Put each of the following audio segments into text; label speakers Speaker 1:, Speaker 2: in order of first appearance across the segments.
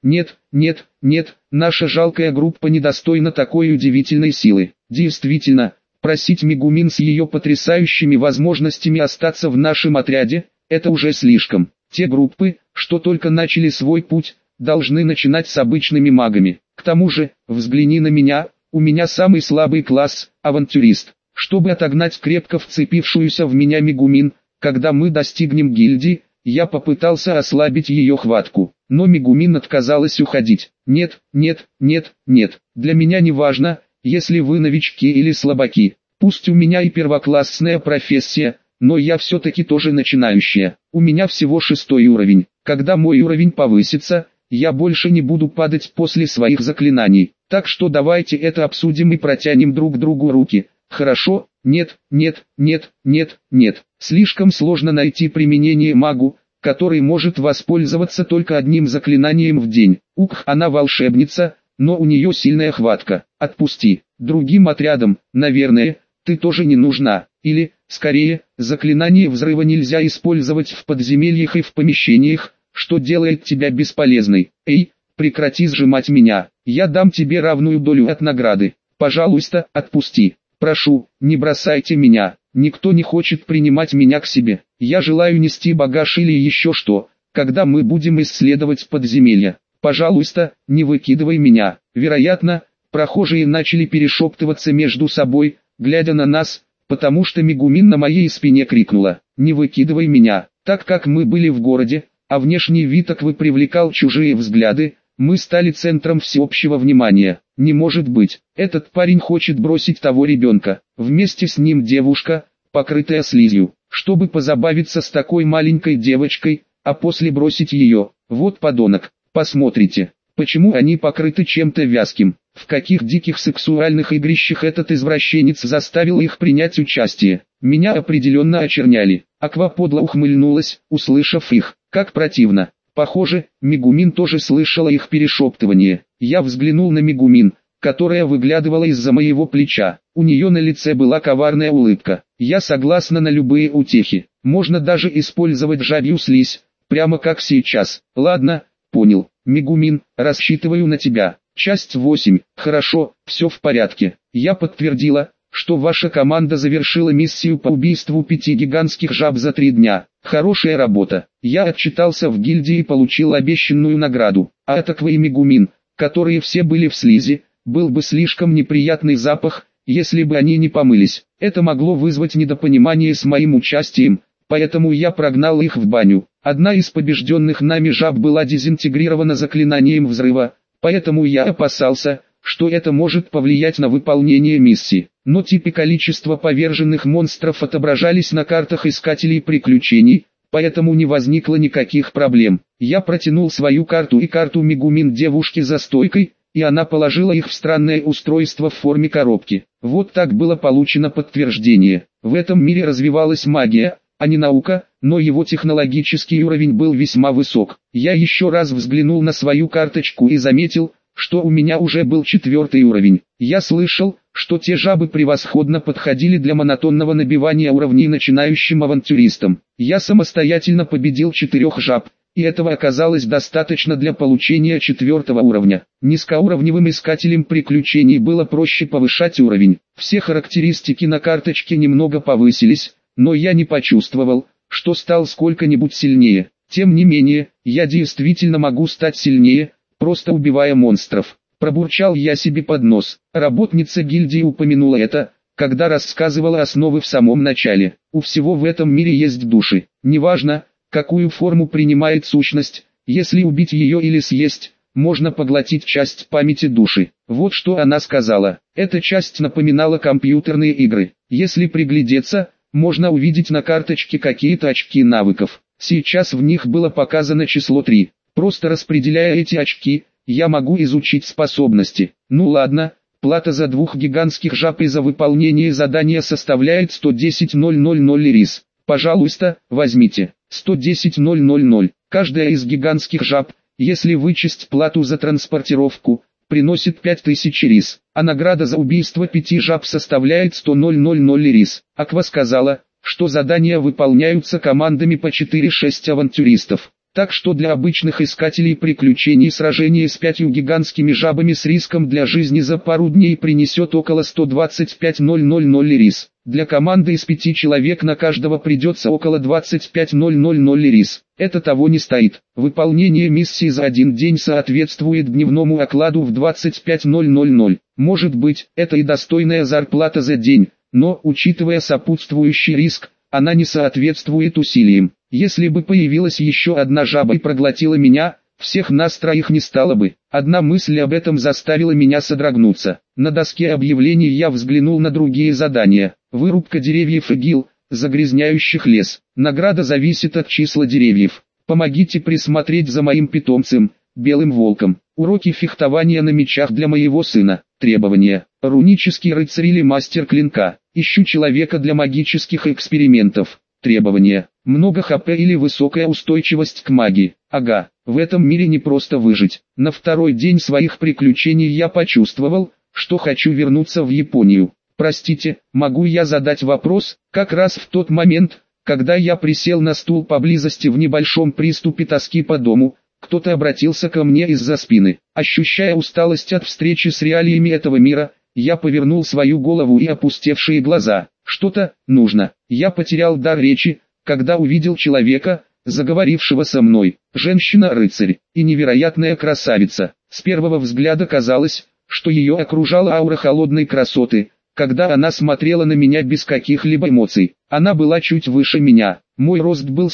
Speaker 1: Нет, нет, нет, наша жалкая группа недостойна такой удивительной силы. Действительно, просить Мегумин с ее потрясающими возможностями остаться в нашем отряде, это уже слишком. Те группы, что только начали свой путь, должны начинать с обычными магами. К тому же, взгляни на меня, у меня самый слабый класс, авантюрист. Чтобы отогнать крепко вцепившуюся в меня Мегумин, когда мы достигнем гильдии, я попытался ослабить ее хватку, но Мегумин отказалась уходить. Нет, нет, нет, нет, для меня не важно, если вы новички или слабаки. Пусть у меня и первоклассная профессия, но я все-таки тоже начинающая. У меня всего 6-й уровень. Когда мой уровень повысится, я больше не буду падать после своих заклинаний. Так что давайте это обсудим и протянем друг другу руки. Хорошо? Нет, нет, нет, нет, нет. Слишком сложно найти применение магу, который может воспользоваться только одним заклинанием в день. Ух, она волшебница, но у нее сильная хватка. Отпусти. Другим отрядам, наверное, ты тоже не нужна. Или, скорее, заклинание взрыва нельзя использовать в подземельях и в помещениях, что делает тебя бесполезной. Эй, прекрати сжимать меня. Я дам тебе равную долю от награды. Пожалуйста, отпусти. Прошу, не бросайте меня. Никто не хочет принимать меня к себе. Я желаю нести багаж или еще что, когда мы будем исследовать подземелья. Пожалуйста, не выкидывай меня. Вероятно, прохожие начали перешептываться между собой, глядя на нас, потому что Мегумин на моей спине крикнула: «Не выкидывай меня». Так как мы были в городе, а внешний вид Аквы привлекал чужие взгляды, мы стали центром всеобщего внимания. Не может быть, этот парень хочет бросить того ребенка. Вместе с ним девушка, покрытая слизью, чтобы позабавиться с такой маленькой девочкой, а после бросить ее. Вот подонок, посмотрите, почему они покрыты чем-то вязким. В каких диких сексуальных игрищах этот извращенец заставил их принять участие. Меня определенно очерняли. Аква подло ухмыльнулась, услышав их. Как противно. Похоже, Мегумин тоже слышала их перешептывание. Я взглянул на Мегумин, которая выглядывала из-за моего плеча. У нее на лице была коварная улыбка. Я согласна на любые утехи. Можно даже использовать жабью слизь, прямо как сейчас. Ладно, понял. Мегумин, рассчитываю на тебя. Часть 8. Хорошо, все в порядке. Я подтвердила, что ваша команда завершила миссию по убийству 5 гигантских жаб за 3 дня. Хорошая работа. Я отчитался в гильдии и получил обещанную награду. А от Аквы и Мегумин, которые все были в слизи, был бы слишком неприятный запах, если бы они не помылись. Это могло вызвать недопонимание с моим участием, поэтому я прогнал их в баню. Одна из побежденных нами жаб была дезинтегрирована заклинанием взрыва, поэтому я опасался, что это может повлиять на выполнение миссии. Но тип и количество поверженных монстров отображались на картах искателей приключений, поэтому не возникло никаких проблем. Я протянул свою карту и карту Мегумин девушке за стойкой, и она положила их в странное устройство в форме коробки. Вот так было получено подтверждение. В этом мире развивалась магия, а не наука, но его технологический уровень был весьма высок. Я еще раз взглянул на свою карточку и заметил, что у меня уже был 4-й уровень. Я слышал, что те жабы превосходно подходили для монотонного набивания уровней начинающим авантюристам. Я самостоятельно победил 4 жаб, и этого оказалось достаточно для получения 4-го уровня. Низкоуровневым искателям приключений было проще повышать уровень. Все характеристики на карточке немного повысились, но я не почувствовал, что стал сколько-нибудь сильнее. Тем не менее, я действительно могу стать сильнее, просто убивая монстров. Пробурчал я себе под нос. Работница гильдии упомянула это, когда рассказывала основы в самом начале. У всего в этом мире есть души. Неважно, какую форму принимает сущность, если убить ее или съесть, можно поглотить часть памяти души. Вот что она сказала. Эта часть напоминала компьютерные игры. Если приглядеться, можно увидеть на карточке какие-то очки навыков. Сейчас в них было показано число 3. Просто распределяя эти очки, я могу изучить способности. Ну ладно, плата за 2 гигантских жаб и за выполнение задания составляет 110 000 рис. Пожалуйста, возьмите. 110 000. Каждая из гигантских жаб, если вычесть плату за транспортировку, приносит 5000 рис. А награда за убийство 5 жаб составляет 100 000 рис. Аква сказала, что задания выполняются командами по 4-6 авантюристов. Так что для обычных искателей приключений сражение с 5 гигантскими жабами с риском для жизни за пару дней принесет около 125,000 лирис. Для команды из 5 человек на каждого придется около 25,000 лирис. Это того не стоит. Выполнение миссии за один день соответствует дневному окладу в 25,000. Может быть, это и достойная зарплата за день, но, учитывая сопутствующий риск, она не соответствует усилиям. Если бы появилась еще одна жаба и проглотила меня, всех нас троих не стало бы. Одна мысль об этом заставила меня содрогнуться. На доске объявлений я взглянул на другие задания. Вырубка деревьев ИГИЛ, загрязняющих лес. Награда зависит от числа деревьев. Помогите присмотреть за моим питомцем, белым волком. Уроки фехтования на мечах для моего сына. Требования. Рунический рыцарь или мастер клинка. Ищу человека для магических экспериментов. Требования. Много ХП или высокая устойчивость к магии. Ага, в этом мире не просто выжить. На второй день своих приключений я почувствовал, что хочу вернуться в Японию. Простите, могу я задать вопрос? Как раз в тот момент, когда я присел на стул поблизости в небольшом приступе тоски по дому, кто-то обратился ко мне из-за спины. Ощущая усталость от встречи с реалиями этого мира, я повернул свою голову и опустевшие глаза. Что-то нужно. Я потерял дар речи, когда увидел человека, заговорившего со мной. Женщина-рыцарь и невероятная красавица. С первого взгляда казалось, что ее окружала аура холодной красоты, когда она смотрела на меня без каких-либо эмоций. Она была чуть выше меня. Мой рост был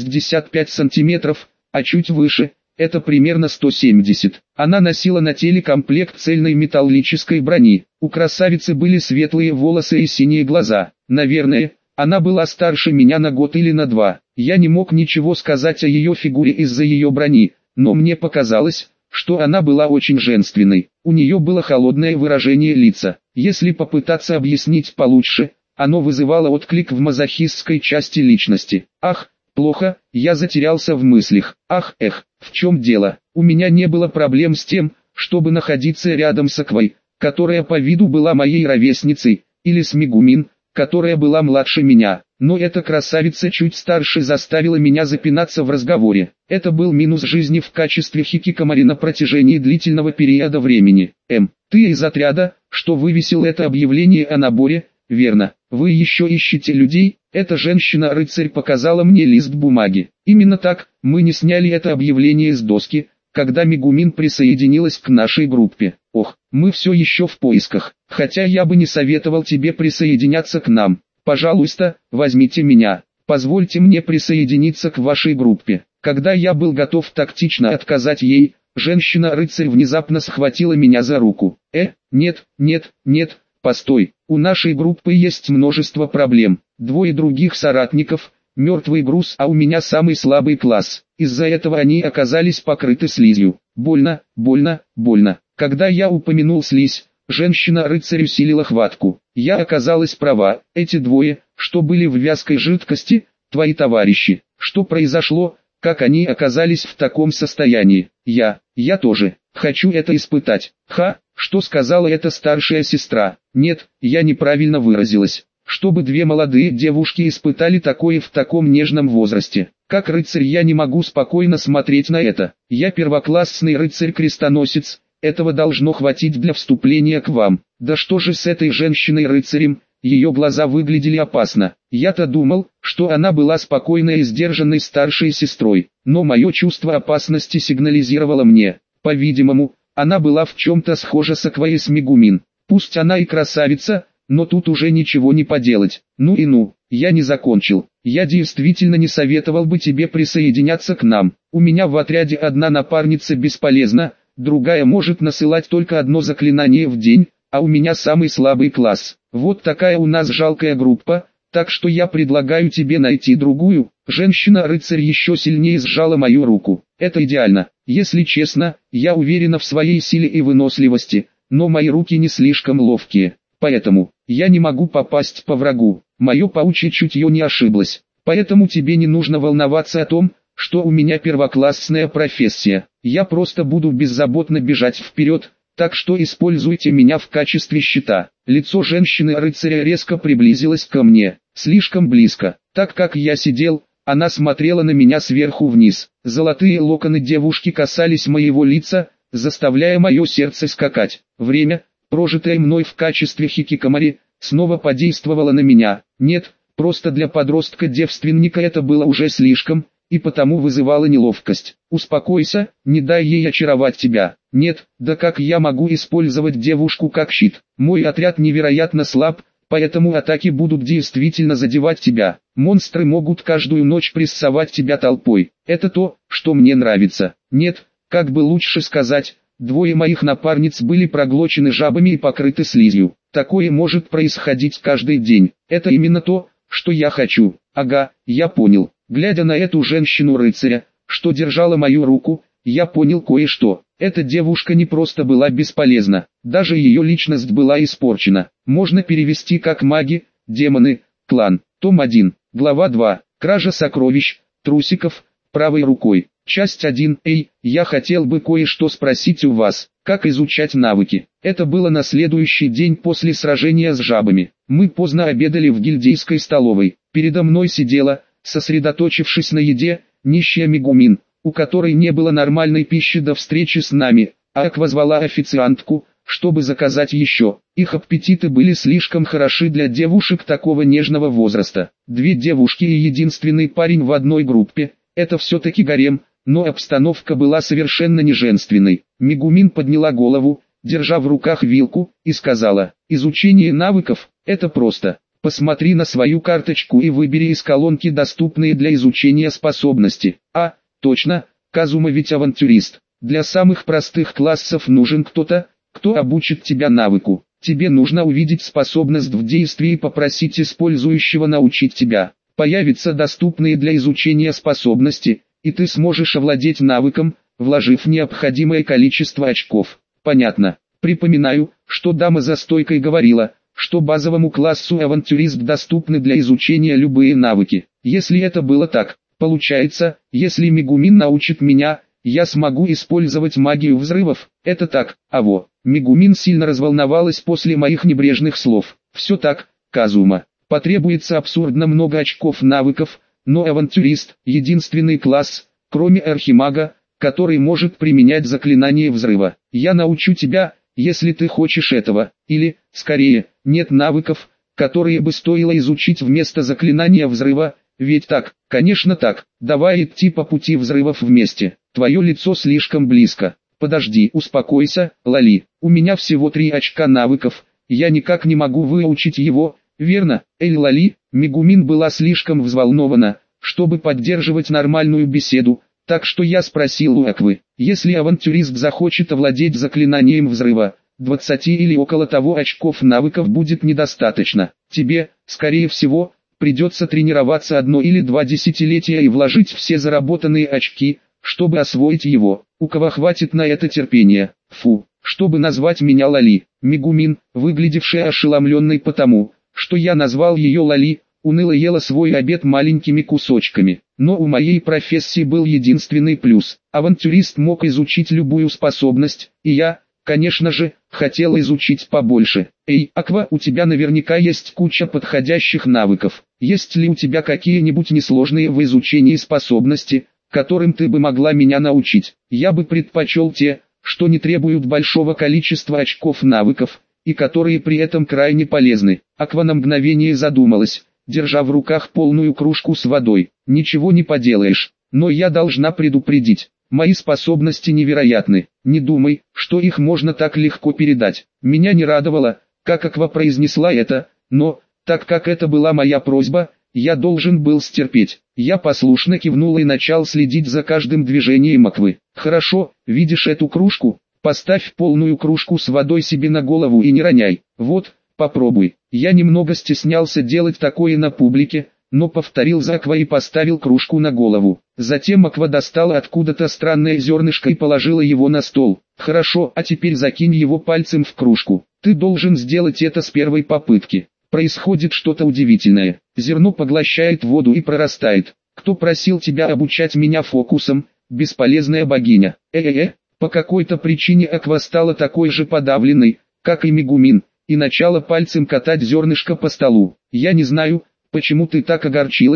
Speaker 1: 165 сантиметров, а чуть выше – это примерно 170. Она носила на теле комплект цельной металлической брони. У красавицы были светлые волосы и синие глаза. Наверное, она была старше меня на год или на 2. Я не мог ничего сказать о ее фигуре из-за ее брони, но мне показалось, что она была очень женственной. У нее было холодное выражение лица. Если попытаться объяснить получше, оно вызывало отклик в мазохистской части личности. Ах, плохо, я затерялся в мыслях. Ах, в чем дело? У меня не было проблем с тем, чтобы находиться рядом с Аквой, которая по виду была моей ровесницей, или с Мегумин, которая была младше меня. Но эта красавица чуть старше заставила меня запинаться в разговоре. Это был минус жизни в качестве хикикамори на протяжении длительного периода времени. Ты из отряда, что вывесил это объявление о наборе, верно? Вы еще ищете людей? Эта женщина-рыцарь показала мне лист бумаги. Именно так, мы не сняли это объявление с доски, когда Мегумин присоединилась к нашей группе. Ох, мы все еще в поисках. Хотя я бы не советовал тебе присоединяться к нам. Пожалуйста, возьмите меня. Позвольте мне присоединиться к вашей группе. Когда я был готов тактично отказать ей, женщина-рыцарь внезапно схватила меня за руку. Нет, постой. У нашей группы есть множество проблем. 2 других соратников, мертвый груз, а у меня самый слабый класс. Из-за этого они оказались покрыты слизью. Больно. Когда я упомянул слизь, женщина-рыцарь усилила хватку. Я оказалась права, эти 2, что были в вязкой жидкости, твои товарищи. Что произошло, как они оказались в таком состоянии? Я тоже хочу это испытать. Что сказала эта старшая сестра? Нет, я неправильно выразилась. Чтобы 2 молодые девушки испытали такое в таком нежном возрасте. Как рыцарь я не могу спокойно смотреть на это. Я первоклассный рыцарь-крестоносец. Этого должно хватить для вступления к вам. Да что же с этой женщиной-рыцарем? Ее глаза выглядели опасно. Я-то думал, что она была спокойной и сдержанной старшей сестрой. Но мое чувство опасности сигнализировало мне. По-видимому, она была в чем-то схожа с Аквой и с Мегумин. Пусть она и красавица, но тут уже ничего не поделать. Я не закончил. Я действительно не советовал бы тебе присоединяться к нам. У меня в отряде одна напарница бесполезна, другая может насылать только одно заклинание в день, а у меня самый слабый класс. Вот такая у нас жалкая группа, так что я предлагаю тебе найти другую. Женщина-рыцарь еще сильнее сжала мою руку. Это идеально. Если честно, я уверена в своей силе и выносливости, но мои руки не слишком ловкие. Поэтому, я не могу попасть по врагу. Мое паучье чутье не ошиблось. Поэтому тебе не нужно волноваться о том, что у меня первоклассная профессия. Я просто буду беззаботно бежать вперед, так что используйте меня в качестве щита. Лицо женщины-рыцаря резко приблизилось ко мне, слишком близко. Так как я сидел, Она смотрела на меня сверху вниз. Золотые локоны девушки касались моего лица, заставляя мое сердце скакать. Время, прожитое мной в качестве хикикамори, снова подействовало на меня. Нет, просто для подростка-девственника это было уже слишком, и потому вызывало неловкость. Успокойся, не дай ей очаровать тебя. Нет, да как я могу использовать девушку как щит? Мой отряд невероятно слаб, поэтому атаки будут действительно задевать тебя. Монстры могут каждую ночь прессовать тебя толпой. Это то, что мне нравится. Нет, как бы лучше сказать, двое моих напарниц были проглочены жабами и покрыты слизью. Такое может происходить каждый день. Это именно то, что я хочу. Ага, я понял. Глядя на эту женщину-рыцаря, что держала мою руку, я понял кое-что. Эта девушка не просто была бесполезна, даже ее личность была испорчена. Можно перевести как маги, демоны, клан. Том 1, глава 2. Кража сокровищ, трусиков, правой рукой. Часть 1. Эй, я хотел бы кое-что спросить у вас. Как изучать навыки? Это было на следующий день после сражения с жабами. Мы поздно обедали в гильдейской столовой. Передо мной сидела, сосредоточившись на еде, нищая Мегумин, у которой не было нормальной пищи до встречи с нами, а Аква звала официантку, чтобы заказать еще. Их аппетиты были слишком хороши для девушек такого нежного возраста. Две девушки и единственный парень в одной группе, это все-таки гарем, но обстановка была совершенно не женственной. Мегумин подняла голову, держа в руках вилку, и сказала: «Изучение навыков – это просто. Посмотри на свою карточку и выбери из колонки доступные для изучения способности». А, точно, Казума ведь авантюрист. Для самых простых классов нужен кто-то, кто обучит тебя навыку. Тебе нужно увидеть способность в действии и попросить использующего научить тебя. Появятся доступные для изучения способности, и ты сможешь овладеть навыком, вложив необходимое количество очков. Понятно. Припоминаю, что дама за стойкой говорила, что базовому классу авантюрист доступны для изучения любые навыки. Если это было так, получается, если Мегумин научит меня, я смогу использовать магию взрывов. Это так, аво. Мегумин сильно разволновалась после моих небрежных слов. Все так, Казума. Потребуется абсурдно много очков навыков, но авантюрист – единственный класс, кроме архимага, который может применять заклинание взрыва. Я научу тебя, если ты хочешь этого, или, скорее, нет навыков, которые бы стоило изучить вместо заклинания взрыва, ведь так, конечно так, давай идти по пути взрывов вместе. Твое лицо слишком близко. Подожди, успокойся, Лали, у меня всего 3 очка навыков, я никак не могу выучить его. Верно, Лали, Мегумин была слишком взволнована, чтобы поддерживать нормальную беседу, так что я спросил у Аквы, если авантюрист захочет овладеть заклинанием взрыва, 20 или около того очков навыков будет недостаточно. Тебе, скорее всего, придется тренироваться 1 или 2 десятилетия и вложить все заработанные очки, чтобы освоить его. У кого хватит на это терпения? Фу, чтобы назвать меня Лали. Мегумин, выглядевшая ошеломленной потому, что я назвал ее Лали, уныло ела свой обед маленькими кусочками. Но у моей профессии был единственный плюс. Авантюрист мог изучить любую способность, и я, конечно же, хотел изучить побольше. Эй, Аква, у тебя наверняка есть куча подходящих навыков. Есть ли у тебя какие-нибудь несложные в изучении способности, которым ты бы могла меня научить? Я бы предпочел те, что не требуют большого количества очков навыков, и которые при этом крайне полезны. Аква на мгновение задумалась, держа в руках полную кружку с водой. Ничего не поделаешь, но я должна предупредить. Мои способности невероятны. Не думай, что их можно так легко передать. Меня не радовало, как Аква произнесла это, но, так как это была моя просьба, я должен был стерпеть. Я послушно кивнул и начал следить за каждым движением Аквы. Хорошо, видишь эту кружку? Поставь полную кружку с водой себе на голову и не роняй. Вот, попробуй. Я немного стеснялся делать такое на публике, но повторил за Аква и поставил кружку на голову. Затем Аква достала откуда-то странное зернышко и положила его на стол. Хорошо, а теперь закинь его пальцем в кружку. Ты должен сделать это с первой попытки. Происходит что-то удивительное. Зерно поглощает воду и прорастает. Кто просил тебя обучать меня фокусам, бесполезная богиня? По какой-то причине Аква стала такой же подавленной, как и Мегумин, и начала пальцем катать зернышко по столу. Я не знаю, почему ты так огорчилась,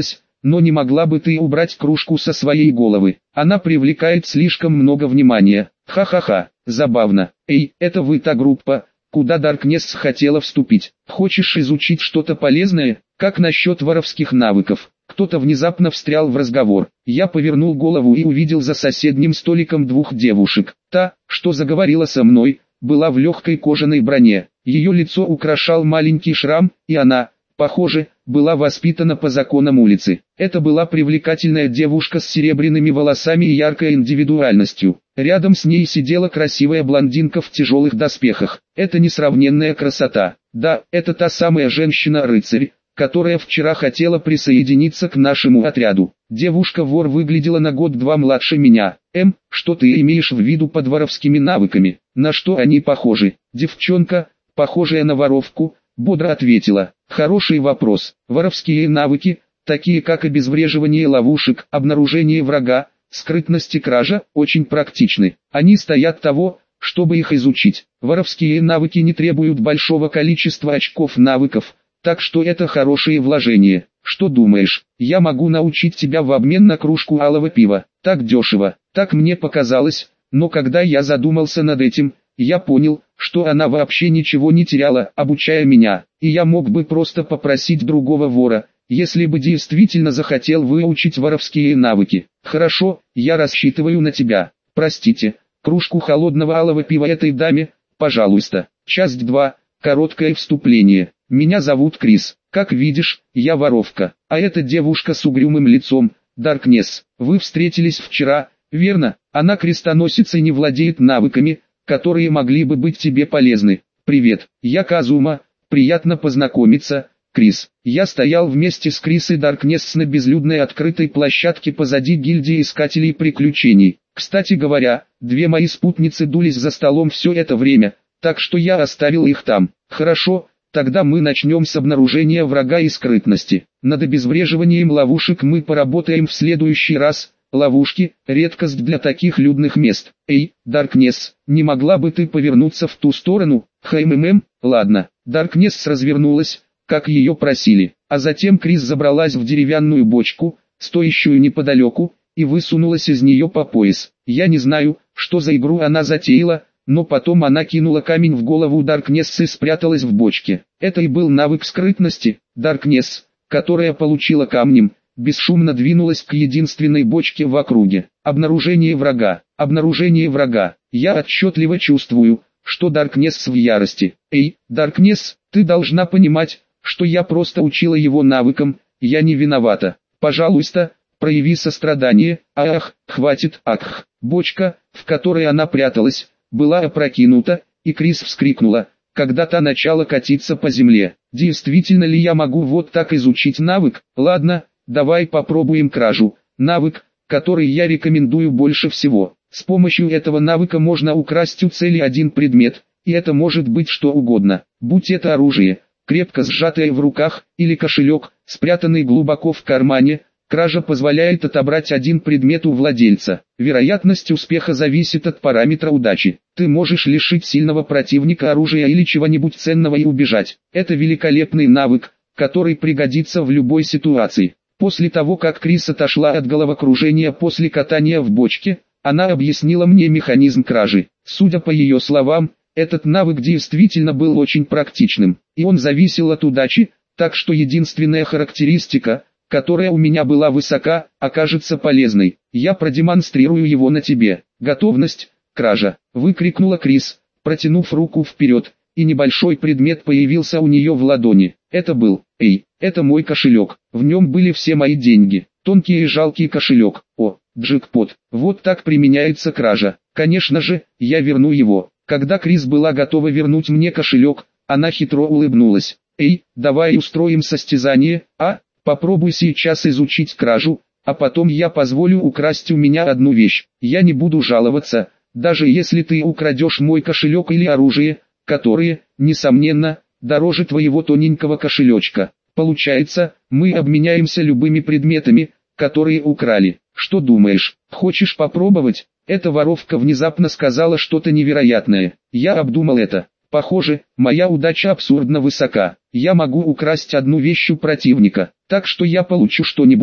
Speaker 1: но не могла бы ты убрать кружку со своей головы? Она привлекает слишком много внимания. Ха-ха-ха, забавно. Эй, это вы та группа, куда Даркнесс хотела вступить? Хочешь изучить что-то полезное? Как насчет воровских навыков? Кто-то внезапно встрял в разговор. Я повернул голову и увидел за соседним столиком двух девушек. Та, что заговорила со мной, была в легкой кожаной броне. Ее лицо украшал маленький шрам, и она, похоже, была воспитана по законам улицы. Это была привлекательная девушка с серебряными волосами и яркой индивидуальностью. Рядом с ней сидела красивая блондинка в тяжелых доспехах. Это несравненная красота. Да, это та самая женщина-рыцарь, которая вчера хотела присоединиться к нашему отряду. Девушка-вор выглядела на год-два младше меня. Что ты имеешь в виду под воровскими навыками? На что они похожи? Девчонка, похожая на воровку, бодро ответила. Хороший вопрос. Воровские навыки, такие как обезвреживание ловушек, обнаружение врага, скрытность и кража, очень практичны. Они стоят того, чтобы их изучить. Воровские навыки не требуют большого количества очков навыков, так что это хорошее вложение. Что думаешь, я могу научить тебя в обмен на кружку алого пива? Так дешево, так мне показалось, но когда я задумался над этим, я понял, что она вообще ничего не теряла, обучая меня, и я мог бы просто попросить другого вора, если бы действительно захотел выучить воровские навыки. Хорошо, я рассчитываю на тебя. Простите, кружку холодного алого пива этой даме, пожалуйста. Часть 2. Короткое вступление. Меня зовут Крис. Как видишь, я воровка. А эта девушка с угрюмым лицом, Даркнесс. Вы встретились вчера, верно? Она крестоносец и не владеет навыками, которые могли бы быть тебе полезны. Привет, я Казума. Приятно познакомиться, Крис. Я стоял вместе с Крис и Даркнесс на безлюдной открытой площадке позади гильдии искателей приключений. Кстати говоря, две мои спутницы дулись за столом все это время, так что я оставил их там. Хорошо, тогда мы начнем с обнаружения врага и скрытности. Над обезвреживанием ловушек мы поработаем в следующий раз. Ловушки – редкость для таких людных мест. Эй, Даркнесс, не могла бы ты повернуться в ту сторону? Ладно. Даркнесс развернулась, как ее просили, а затем Крис забралась в деревянную бочку, стоящую неподалеку, и высунулась из нее по пояс. Я не знаю, что за игру она затеяла, но потом она кинула камень в голову Даркнесс и спряталась в бочке. Это и был навык скрытности. Даркнесс, которая получила камнем, бесшумно двинулась к единственной бочке в округе. Обнаружение врага. Обнаружение врага. Я отчетливо чувствую, что Даркнесс в ярости. Эй, Даркнесс, ты должна понимать, что я просто учила его навыкам, я не виновата. Пожалуйста, прояви сострадание. Хватит, Бочка, в которой она пряталась, была опрокинута, и Крис вскрикнула, когда та начала катиться по земле. Действительно ли я могу вот так изучить навык? Ладно, давай попробуем кражу. Навык, который я рекомендую больше всего. С помощью этого навыка можно украсть у цели один предмет, и это может быть что угодно. Будь это оружие, крепко сжатое в руках, или кошелек, спрятанный глубоко в кармане. Кража позволяет отобрать один предмет у владельца. Вероятность успеха зависит от параметра удачи. Ты можешь лишить сильного противника оружия или чего-нибудь ценного и убежать. Это великолепный навык, который пригодится в любой ситуации. После того, как Крис отошла от головокружения после катания в бочке, она объяснила мне механизм кражи. Судя по ее словам, этот навык действительно был очень практичным, и он зависел от удачи, так что единственная характеристика, которая у меня была высока, окажется полезной. Я продемонстрирую его на тебе. Готовность, кража, выкрикнула Крис, протянув руку вперед, и небольшой предмет появился у нее в ладони. Это был, это мой кошелек, в нем были все мои деньги. Тонкий и жалкий кошелек. О, джекпот, вот так применяется кража. Конечно же, я верну его. Когда Крис была готова вернуть мне кошелек, она хитро улыбнулась. Давай устроим состязание, Попробуй сейчас изучить кражу, а потом я позволю украсть у меня одну вещь. Я не буду жаловаться, даже если ты украдешь мой кошелек или оружие, которые, несомненно, дороже твоего тоненького кошелечка. Получается, мы обменяемся любыми предметами, которые украли. Что думаешь, хочешь попробовать? Эта воровка внезапно сказала что-то невероятное. Я обдумал это. Похоже, моя удача абсурдно высока. Я могу украсть одну вещь у противника, так что я получу что-нибудь,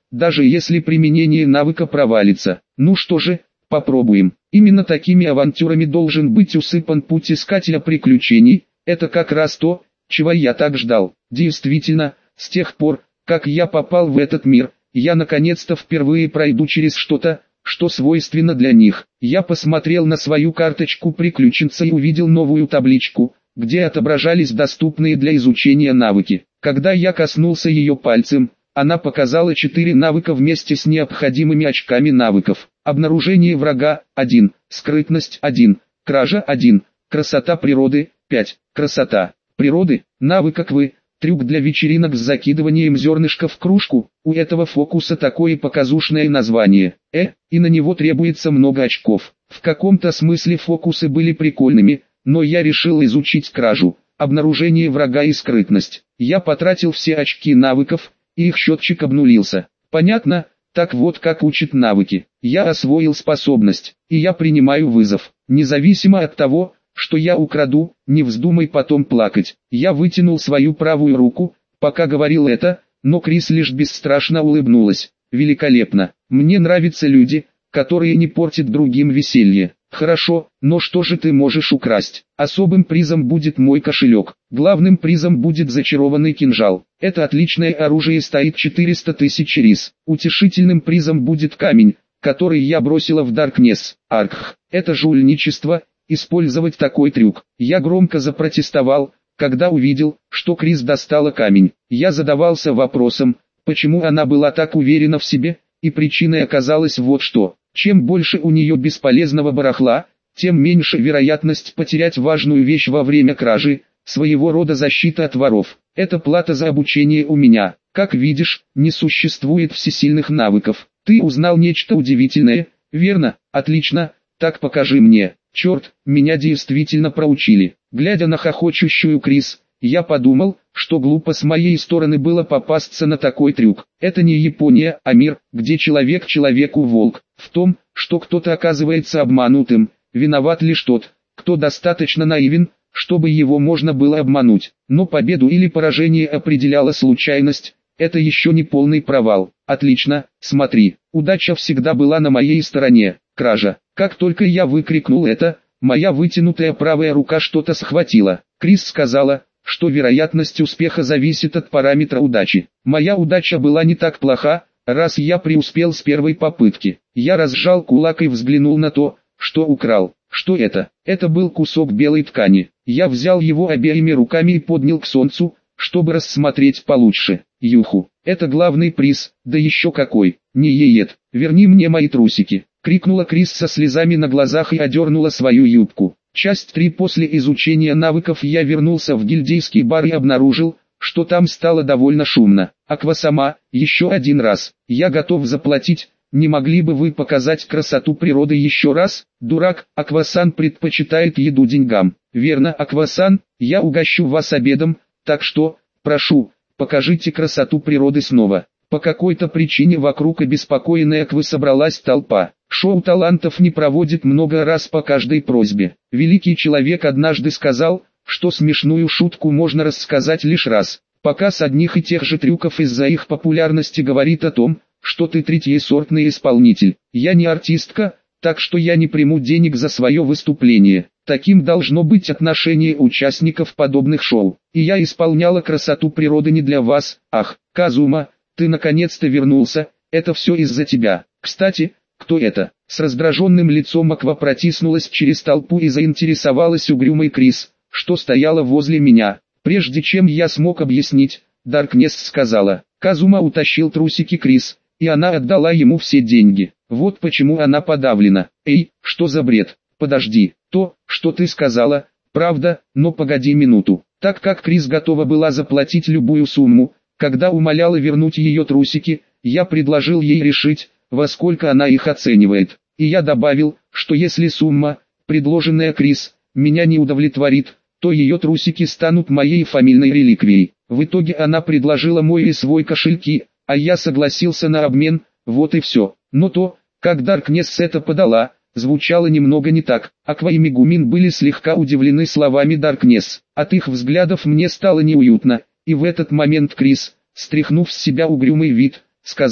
Speaker 1: даже если применение навыка провалится. Ну что же, попробуем. Именно такими авантюрами должен быть усыпан путь искателя приключений, это как раз то, чего я так ждал. Действительно, с тех пор, как я попал в этот мир, я наконец-то впервые пройду через что-то, что свойственно для них. Я посмотрел на свою карточку приключенца и увидел новую табличку, где отображались доступные для изучения навыки. Когда я коснулся ее пальцем, она показала 4 навыка вместе с необходимыми очками навыков. Обнаружение врага – 1, скрытность – 1, кража – 1, красота природы – 5, красота природы, навык аквы, трюк для вечеринок с закидыванием зернышка в кружку. У этого фокуса такое показушное название, и на него требуется много очков. В каком-то смысле фокусы были прикольными, но я решил изучить кражу, обнаружение врага и скрытность. Я потратил все очки навыков, и их счетчик обнулился. Понятно, так вот как учат навыки. Я освоил способность, и я принимаю вызов. Независимо от того, что я украду, не вздумай потом плакать. Я вытянул свою правую руку, пока говорил это, но Крис лишь бесстрашно улыбнулась. Великолепно. Мне нравятся люди, которые не портят другим веселье. Хорошо, но что же ты можешь украсть? Особым призом будет мой кошелек. Главным призом будет зачарованный кинжал. Это отличное оружие, стоит 400 тысяч рис. Утешительным призом будет камень, который я бросила в Даркнесс. Аркх, это жульничество, использовать такой трюк. Я громко запротестовал, когда увидел, что Крис достала камень. Я задавался вопросом, почему она была так уверена в себе, и причиной оказалось вот что. Чем больше у нее бесполезного барахла, тем меньше вероятность потерять важную вещь во время кражи, своего рода защита от воров. Это плата за обучение у меня. Как видишь, не существует всесильных навыков. Ты узнал нечто удивительное, верно? Отлично, так покажи мне. Черт, меня действительно проучили. Глядя на хохочущую Крис, я подумал, что глупо с моей стороны было попасться на такой трюк. Это не Япония, а мир, где человек человеку волк. В том, что кто-то оказывается обманутым, виноват лишь тот, кто достаточно наивен, чтобы его можно было обмануть. Но победу или поражение определяла случайность, это еще не полный провал. Отлично, смотри, удача всегда была на моей стороне. Кража. Как только я выкрикнул это, моя вытянутая правая рука что-то схватила. Крис сказала, что вероятность успеха зависит от параметра удачи. Моя удача была не так плоха, раз я преуспел с первой попытки. Я разжал кулак и взглянул на то, что украл. Что это? Это был кусок белой ткани. Я взял его обеими руками и поднял к солнцу, чтобы рассмотреть получше. Юху, это главный приз, да еще какой. Не еет, верни мне мои трусики. Крикнула Крис со слезами на глазах и одернула свою юбку. Часть 3. После изучения навыков я вернулся в гильдейский бар и обнаружил, что там стало довольно шумно. Аква-сама, еще один раз. Я готов заплатить. Не могли бы вы показать красоту природы еще раз? Дурак, Аквасан предпочитает еду деньгам. Верно, Аквасан, я угощу вас обедом, так что, прошу, покажите красоту природы снова. По какой-то причине вокруг обеспокоенной Аквы собралась толпа. Шоу талантов не проводит много раз по каждой просьбе. Великий человек однажды сказал, что смешную шутку можно рассказать лишь раз. Показ одних и тех же трюков из-за их популярности говорит о том, что ты третьесортный исполнитель. Я не артистка, так что я не приму денег за свое выступление. Таким должно быть отношение участников подобных шоу. И я исполняла красоту природы не для вас. Ах, Казума, ты наконец-то вернулся, это все из-за тебя. Кстати, кто это? С раздраженным лицом Аква протиснулась через толпу и заинтересовалась угрюмой Крис, что стояла возле меня. Прежде чем я смог объяснить, Даркнесс сказала, Казума утащил трусики Крис, и она отдала ему все деньги. Вот почему она подавлена. Эй, что за бред? Подожди, то, что ты сказала, правда, но погоди минуту. Так как Крис готова была заплатить любую сумму, когда умоляла вернуть ее трусики, я предложил ей решить, во сколько она их оценивает. И я добавил, что если сумма, предложенная Крис, меня не удовлетворит, то ее трусики станут моей фамильной реликвией. В итоге она предложила мой и свой кошельки, а я согласился на обмен, вот и все. Но то, как Даркнесс это подала, звучало немного не так. Аква и Мегумин были слегка удивлены словами Даркнесс. От их взглядов мне стало неуютно, и в этот момент Крис, стряхнув с себя угрюмый вид, сказала,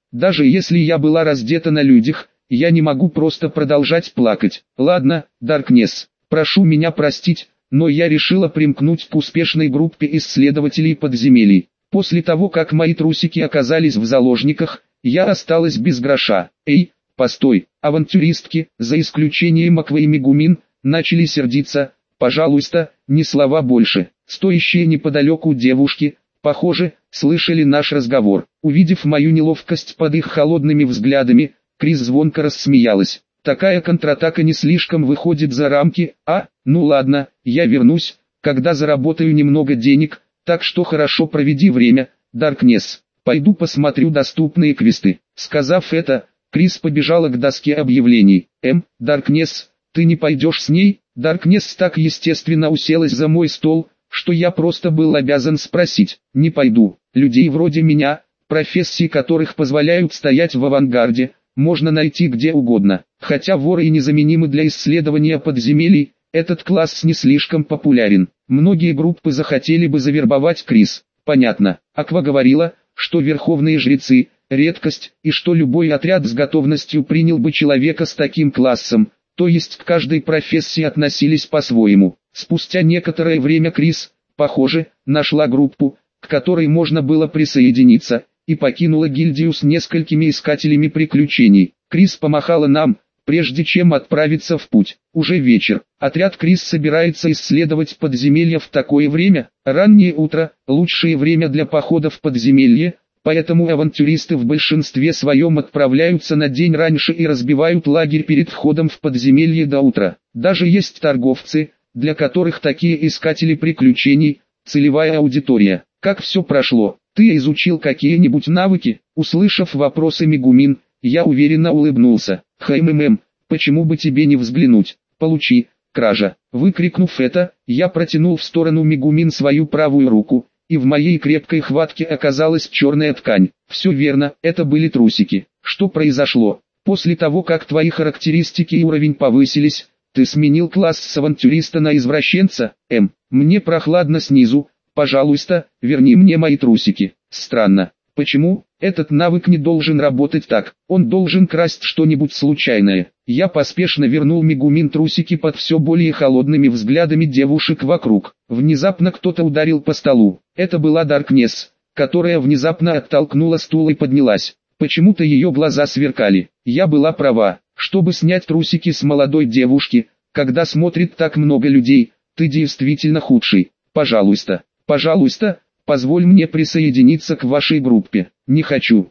Speaker 1: Даже если я была раздета на людях, я не могу просто продолжать плакать. Ладно, Даркнесс, прошу меня простить, но я решила примкнуть к успешной группе исследователей подземелий. После того, как мои трусики оказались в заложниках, я осталась без гроша. Эй, постой, авантюристки, за исключением Аквы и Мегумин, начали сердиться. Пожалуйста, ни слова больше. Стоящие неподалеку девушки, похоже, слышали наш разговор. Увидев мою неловкость под их холодными взглядами, Крис звонко рассмеялась. Такая контратака не слишком выходит за рамки. Ну ладно, я вернусь, когда заработаю немного денег, так что хорошо проведи время, Даркнесс. Пойду посмотрю доступные квесты. Сказав это, Крис побежала к доске объявлений. Даркнесс, ты не пойдешь с ней? Даркнесс так естественно уселась за мой стол, что я просто был обязан спросить. Не пойду. Людей вроде меня, профессии которых позволяют стоять в авангарде, можно найти где угодно. Хотя воры и незаменимы для исследования подземелий, этот класс не слишком популярен. Многие группы захотели бы завербовать Крис. Понятно. Аква говорила, что верховные жрецы – редкость, и что любой отряд с готовностью принял бы человека с таким классом, то есть к каждой профессии относились по-своему. Спустя некоторое время Крис, похоже, нашла группу, к которой можно было присоединиться, и покинула гильдию с несколькими искателями приключений. Крис помахала нам, прежде чем отправиться в путь. Уже вечер. Отряд Крис собирается исследовать подземелья в такое время. Раннее утро – лучшее время для похода в подземелье, поэтому авантюристы в большинстве своем отправляются на день раньше и разбивают лагерь перед входом в подземелье до утра. Даже есть торговцы, для которых такие искатели приключений – целевая аудитория. Как все прошло? Ты изучил какие-нибудь навыки? Услышав вопросы Мегумин, я уверенно улыбнулся. Почему бы тебе не взглянуть? Получи, кража. Выкрикнув это, я протянул в сторону Мегумин свою правую руку, и в моей крепкой хватке оказалась черная ткань. Все верно, это были трусики. Что произошло? После того, как твои характеристики и уровень повысились, ты сменил класс с авантюриста на извращенца? Мне прохладно снизу, пожалуйста, верни мне мои трусики. Странно. Почему? Этот навык не должен работать так, он должен красть что-нибудь случайное. Я поспешно вернул Мегумин трусики под все более холодными взглядами девушек вокруг. Внезапно кто-то ударил по столу. Это была Даркнесс, которая внезапно оттолкнула стул и поднялась. Почему-то ее глаза сверкали. Я была права. Чтобы снять трусики с молодой девушки, когда смотрит так много людей, ты действительно худший. Пожалуйста, позволь мне присоединиться к вашей группе. Не хочу.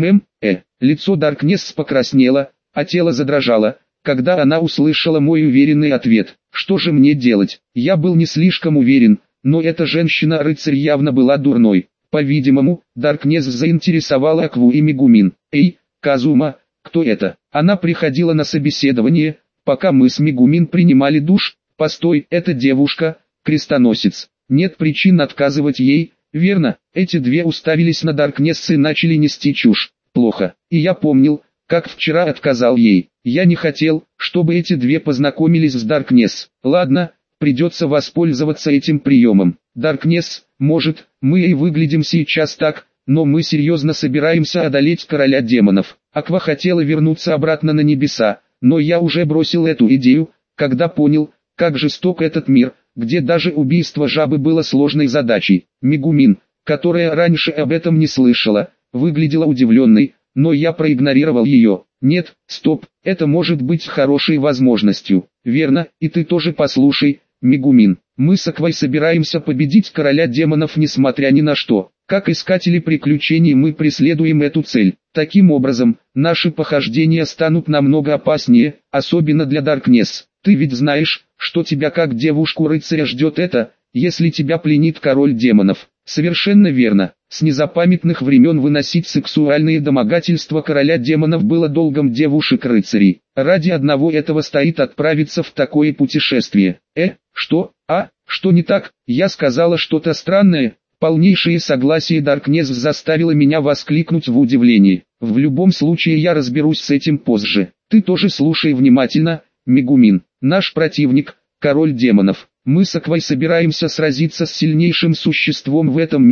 Speaker 1: Лицо Даркнесс покраснело, а тело задрожало, когда она услышала мой уверенный ответ. Что же мне делать? Я был не слишком уверен, но эта женщина-рыцарь явно была дурной. По-видимому, Даркнесс заинтересовала Акву и Мегумин. Казума, кто это? Она приходила на собеседование, пока мы с Мегумин принимали душ. Постой, эта девушка, крестоносец. Нет причин отказывать ей, верно? Эти две уставились на Даркнесс и начали нести чушь. Плохо. И я помнил, как вчера отказал ей. Я не хотел, чтобы эти две познакомились с Даркнесс. Ладно, придется воспользоваться этим приемом. Даркнесс, может, мы и выглядим сейчас так, но мы серьезно собираемся одолеть короля демонов. Аква хотела вернуться обратно на небеса, но я уже бросил эту идею, когда понял, как жесток этот мир, где даже убийство жабы было сложной задачей. Мегумин, которая раньше об этом не слышала, выглядела удивленной, но я проигнорировал ее. Нет, стоп, это может быть хорошей возможностью. Верно, и ты тоже послушай, Мегумин. Мы с Аквой собираемся победить короля демонов несмотря ни на что. Как искатели приключений мы преследуем эту цель. Таким образом, наши похождения станут намного опаснее, особенно для Даркнесс. Ты ведь знаешь, что тебя как девушку-рыцаря ждет это, если тебя пленит король демонов. Совершенно верно. С незапамятных времен выносить сексуальные домогательства короля демонов было долгом девушек-рыцарей. Ради одного этого стоит отправиться в такое путешествие. Что? Что не так? Я сказала что-то странное? Полнейшее согласие Даркнесс заставило меня воскликнуть в удивлении. В любом случае я разберусь с этим позже. Ты тоже слушай внимательно, Мегумин. Наш противник – король демонов. Мы с Аквой собираемся сразиться с сильнейшим существом в этом мире,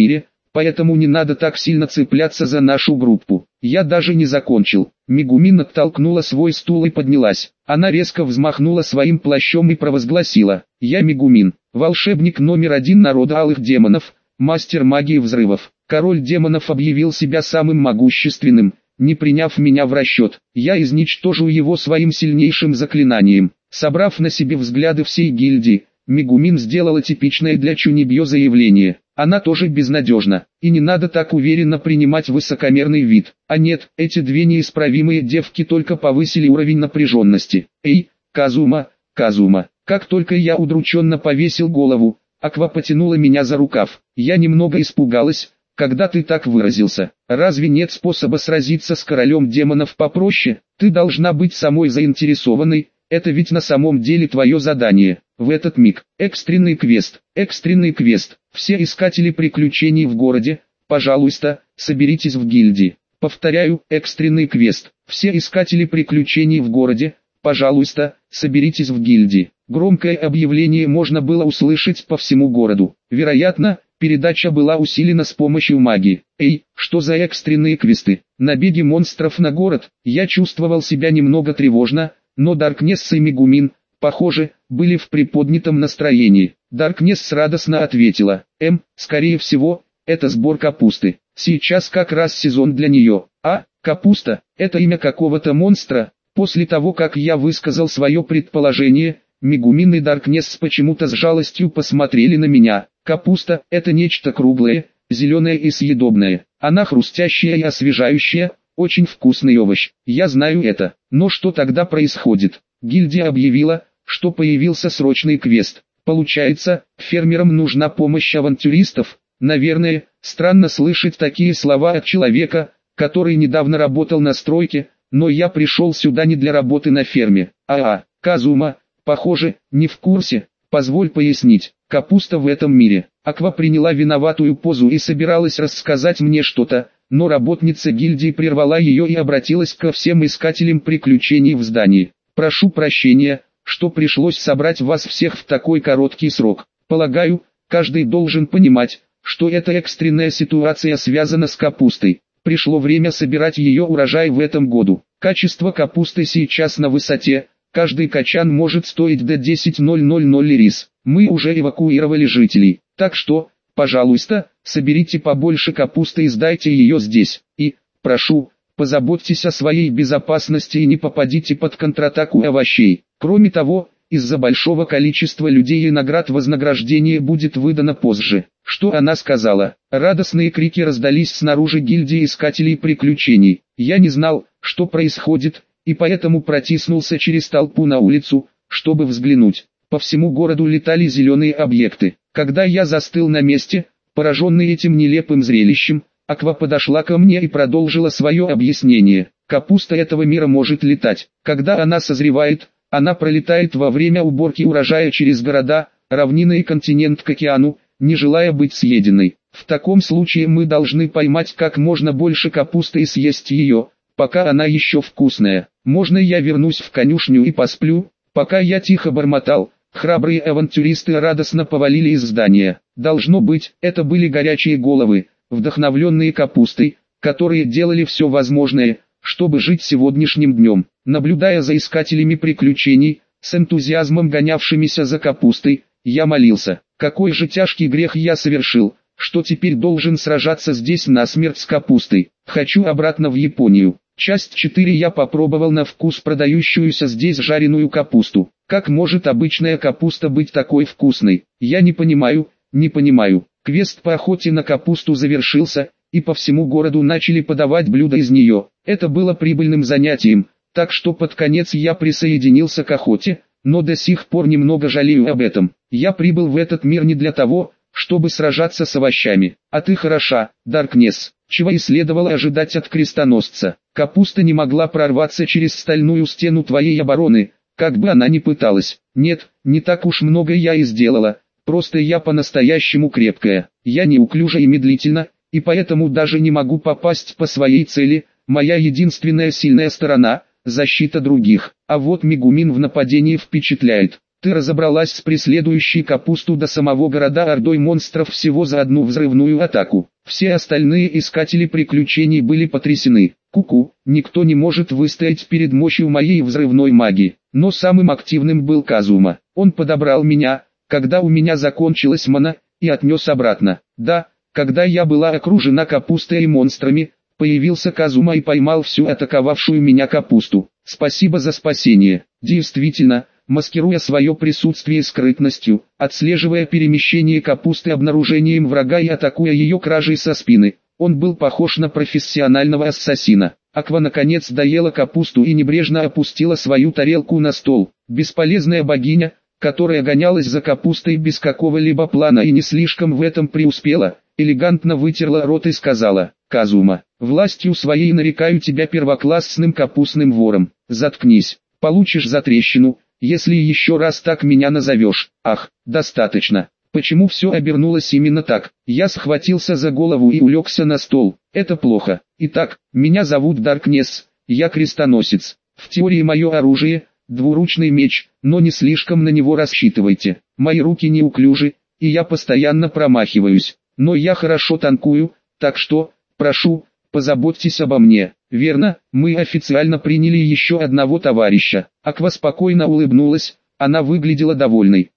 Speaker 1: поэтому не надо так сильно цепляться за нашу группу. Я даже не закончил. Мегумин оттолкнула свой стул и поднялась. Она резко взмахнула своим плащом и провозгласила: «Я Мегумин, волшебник номер 1 народа алых демонов, мастер магии взрывов». Король демонов объявил себя самым могущественным, не приняв меня в расчет. Я изничтожу его своим сильнейшим заклинанием. Собрав на себе взгляды всей гильдии, Мегумин сделала типичное для Чунибьё заявление. Она тоже безнадежна, и не надо так уверенно принимать высокомерный вид. А нет, эти две неисправимые девки только повысили уровень напряженности. «Эй, Казума, Казума!» Как только я удрученно повесил голову, Аква потянула меня за рукав. Я немного испугалась, когда ты так выразился. Разве нет способа сразиться с королем демонов попроще? Ты должна быть самой заинтересованной, это ведь на самом деле твое задание. В этот миг, экстренный квест, все искатели приключений в городе, пожалуйста, соберитесь в гильдии. Повторяю, экстренный квест, все искатели приключений в городе, пожалуйста, соберитесь в гильдии. Громкое объявление можно было услышать по всему городу. Вероятно, передача была усилена с помощью магии. Эй, что за экстренные квесты? Набеги монстров на город? Я чувствовал себя немного тревожно, но Даркнесс и Мегумин, похоже, были в приподнятом настроении. Даркнесс радостно ответила: скорее всего, это сбор капусты. Сейчас как раз сезон для нее. А, капуста, это имя какого-то монстра? После того, как я высказал свое предположение, Мегумин и Даркнесс почему-то с жалостью посмотрели на меня. Капуста – это нечто круглое, зеленое и съедобное. Она хрустящая и освежающая, очень вкусный овощ. Я знаю это. Но что тогда происходит? Гильдия объявила, что появился срочный квест. Получается, фермерам нужна помощь авантюристов? Наверное, странно слышать такие слова от человека, который недавно работал на стройке, но я пришел сюда не для работы на ферме. Казума, похоже, не в курсе. Позволь пояснить. Капуста в этом мире. Аква приняла виноватую позу и собиралась рассказать мне что-то, но работница гильдии прервала ее и обратилась ко всем искателям приключений в здании. Прошу прощения, что пришлось собрать вас всех в такой короткий срок. Полагаю, каждый должен понимать, что эта экстренная ситуация связана с капустой. Пришло время собирать ее урожай в этом году. Качество капусты сейчас на высоте, каждый качан может стоить до 10,000 лирис. Мы уже эвакуировали жителей, так что, пожалуйста, соберите побольше капусты и сдайте ее здесь. И, прошу, позаботьтесь о своей безопасности и не попадите под контратаку овощей. Кроме того, из-за большого количества людей и наград вознаграждение будет выдано позже. Что она сказала? Радостные крики раздались снаружи гильдии искателей приключений. Я не знал, что происходит, и поэтому протиснулся через толпу на улицу, чтобы взглянуть. По всему городу летали зеленые объекты. Когда я застыл на месте, пораженный этим нелепым зрелищем, Аква подошла ко мне и продолжила свое объяснение. Капуста этого мира может летать. Когда она созревает, она пролетает во время уборки урожая через города, равнины и континент к океану, не желая быть съеденной. В таком случае мы должны поймать как можно больше капусты и съесть ее, пока она еще вкусная. Можно я вернусь в конюшню и посплю? Пока я тихо бормотал, храбрые авантюристы радостно повалили из здания. Должно быть, это были горячие головы, вдохновленные капустой, которые делали все возможное, чтобы жить сегодняшним днем. Наблюдая за искателями приключений, с энтузиазмом гонявшимися за капустой, я молился: какой же тяжкий грех я совершил, что теперь должен сражаться здесь насмерть с капустой. Хочу обратно в Японию. Часть 4. Я попробовал на вкус продающуюся здесь жареную капусту. Как может обычная капуста быть такой вкусной? Я не понимаю. Квест по охоте на капусту завершился, и по всему городу начали подавать блюда из нее. Это было прибыльным занятием, так что под конец я присоединился к охоте, но до сих пор немного жалею об этом. Я прибыл в этот мир не для того, чтобы сражаться с овощами. А ты хороша, Даркнесс, чего и следовало ожидать от крестоносца. Капуста не могла прорваться через стальную стену твоей обороны, как бы она ни пыталась. Нет, не так уж много я и сделала, просто я по-настоящему крепкая. Я неуклюжа и медлительна, и поэтому даже не могу попасть по своей цели. Моя единственная сильная сторона – защита других. А вот Мегумин в нападении впечатляет. Ты разобралась с преследующей капусту до самого города ордой монстров всего за одну взрывную атаку. Все остальные искатели приключений были потрясены. Ку-ку, никто не может выстоять перед мощью моей взрывной магии. Но самым активным был Казума. Он подобрал меня, когда у меня закончилась мана, и отнес обратно. Да, когда я была окружена капустой и монстрами, появился Казума и поймал всю атаковавшую меня капусту. Спасибо за спасение. Действительно, маскируя свое присутствие скрытностью, отслеживая перемещение капусты обнаружением врага и атакуя ее кражей со спины, он был похож на профессионального ассасина. Аква наконец доела капусту и небрежно опустила свою тарелку на стол. Бесполезная богиня, которая гонялась за капустой без какого-либо плана и не слишком в этом преуспела, элегантно вытерла рот и сказала: «Казума, властью своей нарекаю тебя первоклассным капустным вором. Заткнись, получишь затрещину, если еще раз так меня назовешь». Ах, достаточно. Почему все обернулось именно так? Я схватился за голову и улегся на стол. Это плохо. Итак, меня зовут Даркнесс, я крестоносец. В теории мое оружие — двуручный меч, но не слишком на него рассчитывайте. Мои руки неуклюжи, и я постоянно промахиваюсь. Но я хорошо танкую, так что, прошу, позаботьтесь обо мне. Верно, мы официально приняли еще одного товарища. Аква спокойно улыбнулась, она выглядела довольной.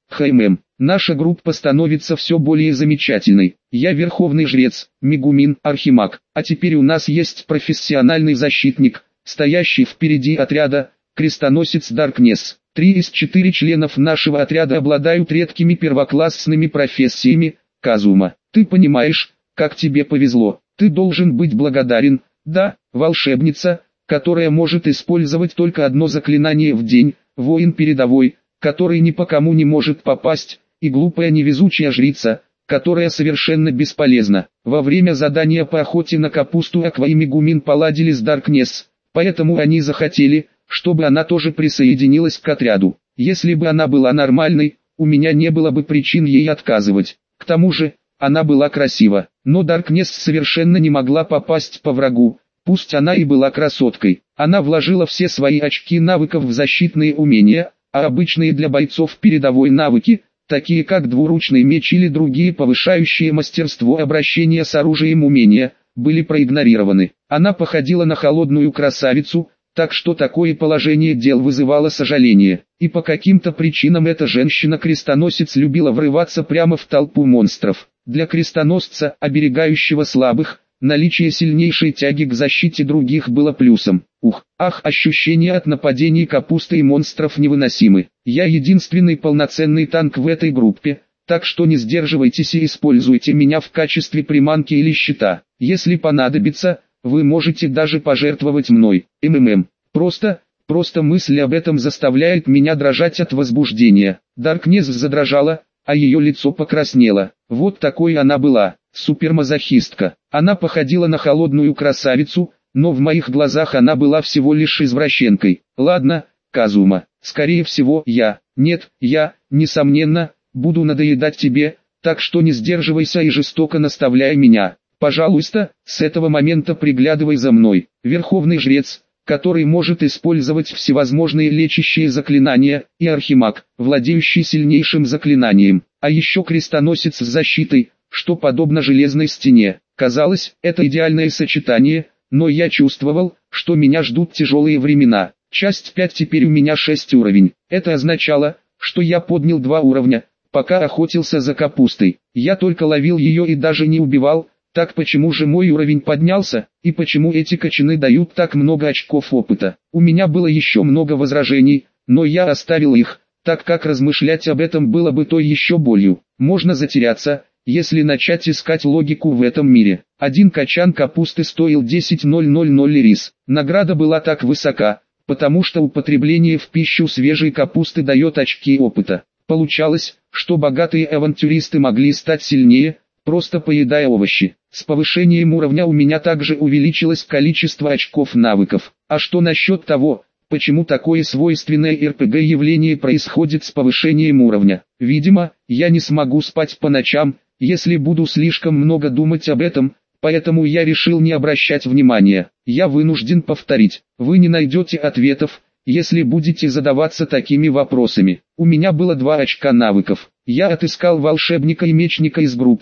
Speaker 1: Наша группа становится все более замечательной. Я верховный жрец, Мегумин, архимаг, а теперь у нас есть профессиональный защитник, стоящий впереди отряда, крестоносец Даркнесс. 3 из 4 членов нашего отряда обладают редкими первоклассными профессиями. Казума, ты понимаешь, как тебе повезло. Ты должен быть благодарен. Да, волшебница, которая может использовать только одно заклинание в день, воин передовой, который ни по кому не может попасть, и глупая невезучая жрица, которая совершенно бесполезна. Во время задания по охоте на капусту Аква и Мегумин поладили с Даркнесс, поэтому они захотели, чтобы она тоже присоединилась к отряду. Если бы она была нормальной, у меня не было бы причин ей отказывать. К тому же, она была красива, но Даркнесс совершенно не могла попасть по врагу, пусть она и была красоткой. Она вложила все свои очки навыков в защитные умения, а обычные для бойцов передовой навыки, такие как двуручный меч или другие повышающие мастерство обращения с оружием умения, были проигнорированы. Она походила на холодную красавицу, так что такое положение дел вызывало сожаление. И по каким-то причинам эта женщина-крестоносец любила врываться прямо в толпу монстров. Для крестоносца, оберегающего слабых, наличие сильнейшей тяги к защите других было плюсом. Ощущения от нападений капусты и монстров невыносимы. Я единственный полноценный танк в этой группе, так что не сдерживайтесь и используйте меня в качестве приманки или щита. Если понадобится, вы можете даже пожертвовать мной. Просто мысль об этом заставляет меня дрожать от возбуждения. Даркнесс задрожала, а ее лицо покраснело. Вот такой она была, супермазохистка. Она походила на холодную красавицу, но в моих глазах она была всего лишь извращенкой. Ладно, Казума, скорее всего я, несомненно, буду надоедать тебе, так что не сдерживайся и жестоко наставляй меня. Пожалуйста, с этого момента приглядывай за мной. Верховный жрец, который может использовать всевозможные лечащие заклинания, и архимаг, владеющий сильнейшим заклинанием, а еще крестоносец с защитой, что подобно железной стене. Казалось, это идеальное сочетание, но я чувствовал, что меня ждут тяжелые времена. Часть 5 теперь у меня 6 уровень. Это означало, что я поднял 2 уровня, пока охотился за капустой. Я только ловил ее и даже не убивал. Так почему же мой уровень поднялся, и почему эти качаны дают так много очков опыта? У меня было еще много возражений, но я оставил их, так как размышлять об этом было бы той еще болью. Можно затеряться, если начать искать логику в этом мире. Один качан капусты стоил 10,000 рис. Награда была так высока, потому что употребление в пищу свежей капусты дает очки опыта. Получалось, что богатые авантюристы могли стать сильнее, просто поедая овощи. С повышением уровня у меня также увеличилось количество очков навыков. А что насчет того, почему такое свойственное РПГ явление происходит с повышением уровня? Видимо, я не смогу спать по ночам, если буду слишком много думать об этом, поэтому я решил не обращать внимания. Я вынужден повторить, вы не найдете ответов, если будете задаваться такими вопросами. У меня было 2 очка навыков. Я отыскал волшебника и мечника из группы,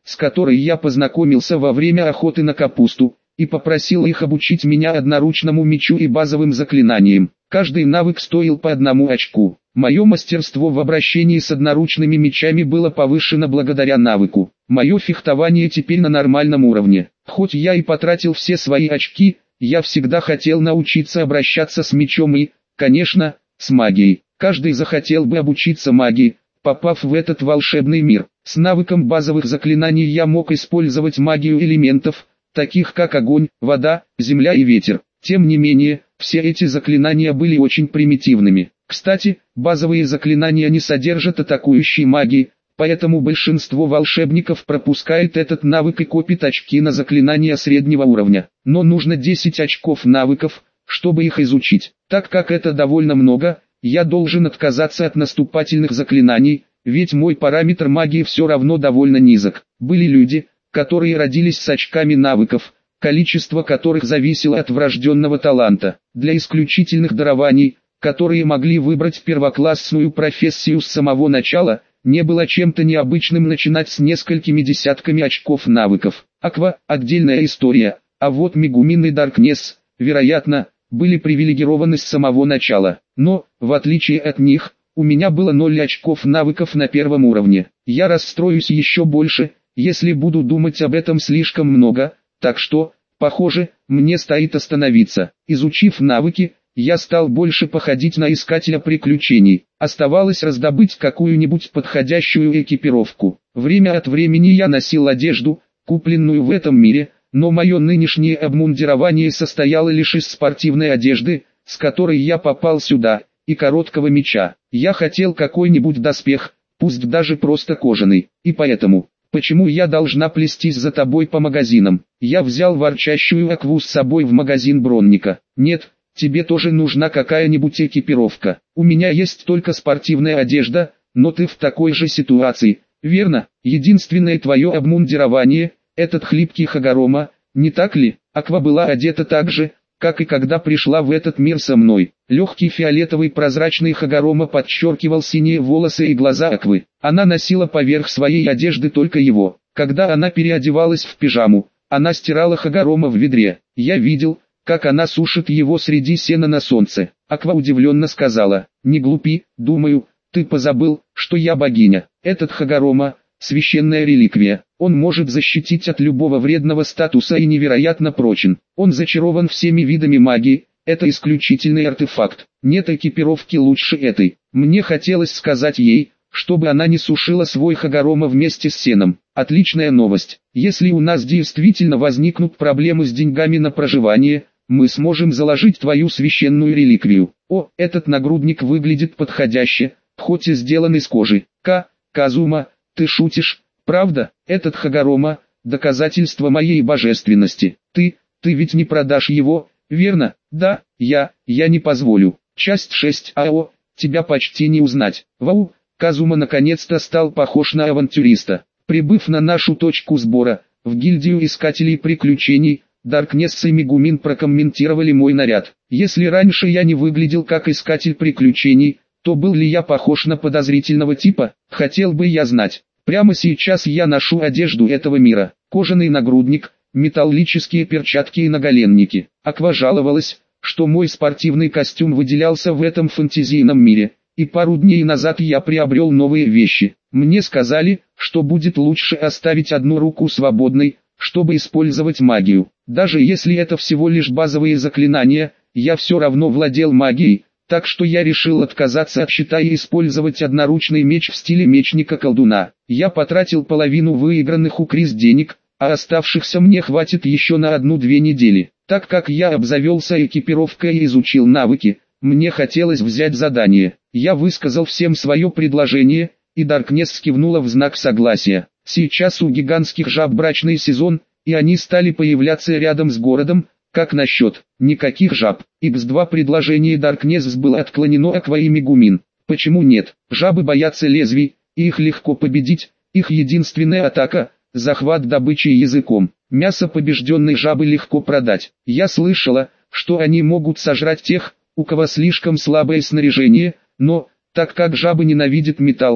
Speaker 1: с которой я познакомился во время охоты на капусту, и попросил их обучить меня одноручному мечу и базовым заклинаниям. Каждый навык стоил по 1 очку. Мое мастерство в обращении с одноручными мечами было повышено благодаря навыку. Мое фехтование теперь на нормальном уровне. Хоть я и потратил все свои очки, я всегда хотел научиться обращаться с мечом и, конечно, с магией. Каждый захотел бы обучиться магии, попав в этот волшебный мир. С навыком базовых заклинаний я мог использовать магию элементов, таких как огонь, вода, земля и ветер. Тем не менее, все эти заклинания были очень примитивными. Кстати, базовые заклинания не содержат атакующей магии, поэтому большинство волшебников пропускает этот навык и копит очки на заклинания среднего уровня. Но нужно 10 очков навыков, чтобы их изучить. Так как это довольно много, я должен отказаться от наступательных заклинаний, ведь мой параметр магии все равно довольно низок. Были люди, которые родились с очками навыков, количество которых зависело от врожденного таланта. Для исключительных дарований, которые могли выбрать первоклассную профессию с самого начала, не было чем-то необычным начинать с несколькими десятками очков навыков. Аква – отдельная история, а вот Мегумин и Даркнесс, вероятно, были привилегированы с самого начала. Но, в отличие от них, у меня было 0 очков навыков на первом уровне. Я расстроюсь еще больше, если буду думать об этом слишком много, так что, похоже, мне стоит остановиться. Изучив навыки, я стал больше походить на искателя приключений. Оставалось раздобыть какую-нибудь подходящую экипировку. Время от времени я носил одежду, купленную в этом мире, но мое нынешнее обмундирование состояло лишь из спортивной одежды, с которой я попал сюда, и короткого меча. Я хотел какой-нибудь доспех, пусть даже просто кожаный, и поэтому... Почему я должна плестись за тобой по магазинам? Я взял ворчащую Акву с собой в магазин Бронника. Нет, тебе тоже нужна какая-нибудь экипировка. У меня есть только спортивная одежда, но ты в такой же ситуации, верно? Единственное твое обмундирование – этот хлипкий Хагорома, не так ли? Аква была одета так же, как и когда пришла в этот мир со мной. Легкий фиолетовый прозрачный Хагорома подчеркивал синие волосы и глаза Аквы. Она носила поверх своей одежды только его. Когда она переодевалась в пижаму, она стирала Хагорома в ведре. Я видел, как она сушит его среди сена на солнце. Аква удивленно сказала: «Не глупи, думаю, ты позабыл, что я богиня. Этот Хагорома – священная реликвия. Он может защитить от любого вредного статуса и невероятно прочен. Он зачарован всеми видами магии, это исключительный артефакт. Нет экипировки лучше этой». Мне хотелось сказать ей, чтобы она не сушила свой Хагорома вместе с сеном. Отличная новость. Если у нас действительно возникнут проблемы с деньгами на проживание, мы сможем заложить твою священную реликвию. О, этот нагрудник выглядит подходяще, хоть и сделан из кожи. Казума, ты шутишь, правда? Этот Хагорома – доказательство моей божественности. Ты ведь не продашь его, верно? Да, я не позволю. Часть 6 АО, тебя почти не узнать. Вау, Казума наконец-то стал похож на авантюриста. Прибыв на нашу точку сбора, в гильдию искателей приключений, Даркнесс и Мегумин прокомментировали мой наряд. Если раньше я не выглядел как искатель приключений, то был ли я похож на подозрительного типа, хотел бы я знать. Прямо сейчас я ношу одежду этого мира. Кожаный нагрудник, металлические перчатки и наголенники. Аква жаловалась, что мой спортивный костюм выделялся в этом фэнтезийном мире, и пару дней назад я приобрел новые вещи. Мне сказали, что будет лучше оставить одну руку свободной, чтобы использовать магию. Даже если это всего лишь базовые заклинания, я все равно владел магией, так что я решил отказаться от щита и использовать одноручный меч в стиле мечника-колдуна. Я потратил половину выигранных у Крис денег, а оставшихся мне хватит еще на 1-2 недели. Так как я обзавелся экипировкой и изучил навыки, мне хотелось взять задание. Я высказал всем свое предложение, и Даркнесс кивнула в знак согласия. Сейчас у гигантских жаб брачный сезон, и они стали появляться рядом с городом. Как насчет никаких жаб? X2 предложение Даркнесс было отклонено Аква и Мегумин. Почему нет? Жабы боятся лезвий, и их легко победить. Их единственная атака – захват добычи языком. Мясо побежденной жабы легко продать. Я слышала, что они могут сожрать тех, у кого слишком слабое снаряжение, но, так как жабы ненавидят металл,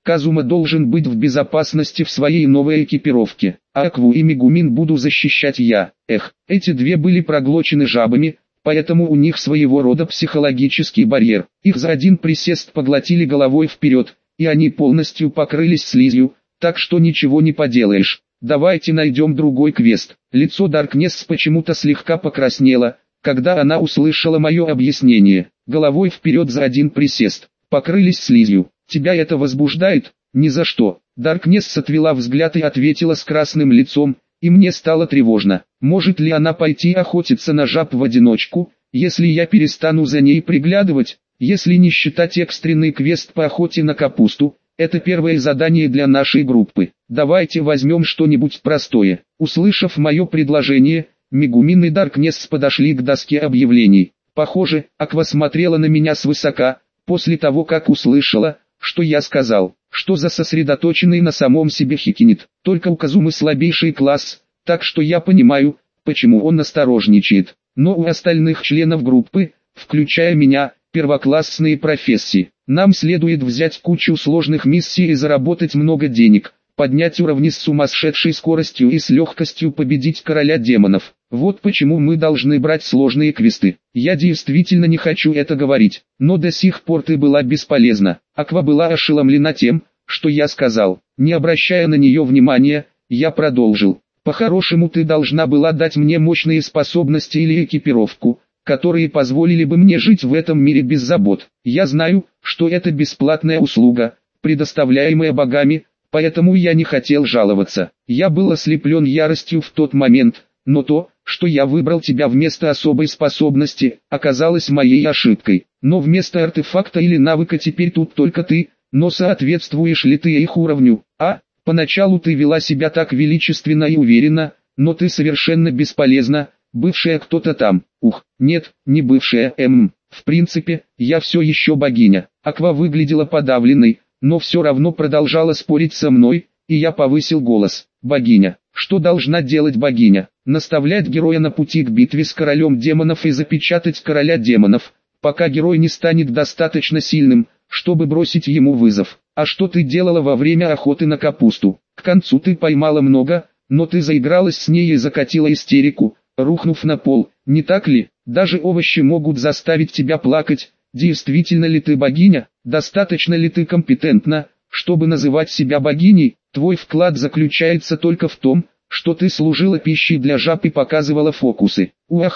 Speaker 1: Казума должен быть в безопасности в своей новой экипировке, а Акву и Мегумин буду защищать я. Эти две были проглочены жабами, поэтому у них своего рода психологический барьер. Их за один присест поглотили головой вперед, и они полностью покрылись слизью, так что ничего не поделаешь. Давайте найдем другой квест. Лицо Даркнесс почему-то слегка покраснело, когда она услышала мое объяснение. Головой вперед за один присест. Покрылись слизью. Тебя это возбуждает? Ни за что. Даркнесс отвела взгляд и ответила с красным лицом, и мне стало тревожно. Может ли она пойти охотиться на жаб в одиночку, если я перестану за ней приглядывать? Если не считать экстренный квест по охоте на капусту, это первое задание для нашей группы. Давайте возьмем что-нибудь простое. Услышав мое предложение, Мегумин и Даркнесс подошли к доске объявлений. Похоже, Аква смотрела на меня свысока, после того как услышала, что я сказал. Что за сосредоточенный на самом себе Хикинит. Только у Казумы слабейший класс, так что я понимаю, почему он осторожничает. Но у остальных членов группы, включая меня, первоклассные профессии. Нам следует взять кучу сложных миссий и заработать много денег, поднять уровни с сумасшедшей скоростью и с легкостью победить короля демонов. Вот почему мы должны брать сложные квесты. Я действительно не хочу это говорить, но до сих пор ты была бесполезна. Аква была ошеломлена тем, что я сказал. Не обращая на нее внимания, я продолжил. По-хорошему ты должна была дать мне мощные способности или экипировку, которые позволили бы мне жить в этом мире без забот. Я знаю, что это бесплатная услуга, предоставляемая богами, поэтому я не хотел жаловаться. Я был ослеплен яростью в тот момент, но то, что я выбрал тебя вместо особой способности, оказалось моей ошибкой. Но вместо артефакта или навыка теперь тут только ты, но соответствуешь ли ты их уровню? Поначалу ты вела себя так величественно и уверенно, но ты совершенно бесполезна, бывшая кто-то там. Нет, не бывшая, В принципе, я все еще богиня. Аква выглядела подавленной, но все равно продолжала спорить со мной, и я повысил голос. Богиня. Что должна делать богиня? Наставлять героя на пути к битве с королем демонов и запечатать короля демонов, пока герой не станет достаточно сильным, чтобы бросить ему вызов. А что ты делала во время охоты на капусту? К концу ты поймала много, но ты заигралась с ней и закатила истерику, рухнув на пол, не так ли? Даже овощи могут заставить тебя плакать. Действительно ли ты богиня? Достаточно ли ты компетентна, чтобы называть себя богиней? Твой вклад заключается только в том, что ты служила пищей для жаб и показывала фокусы.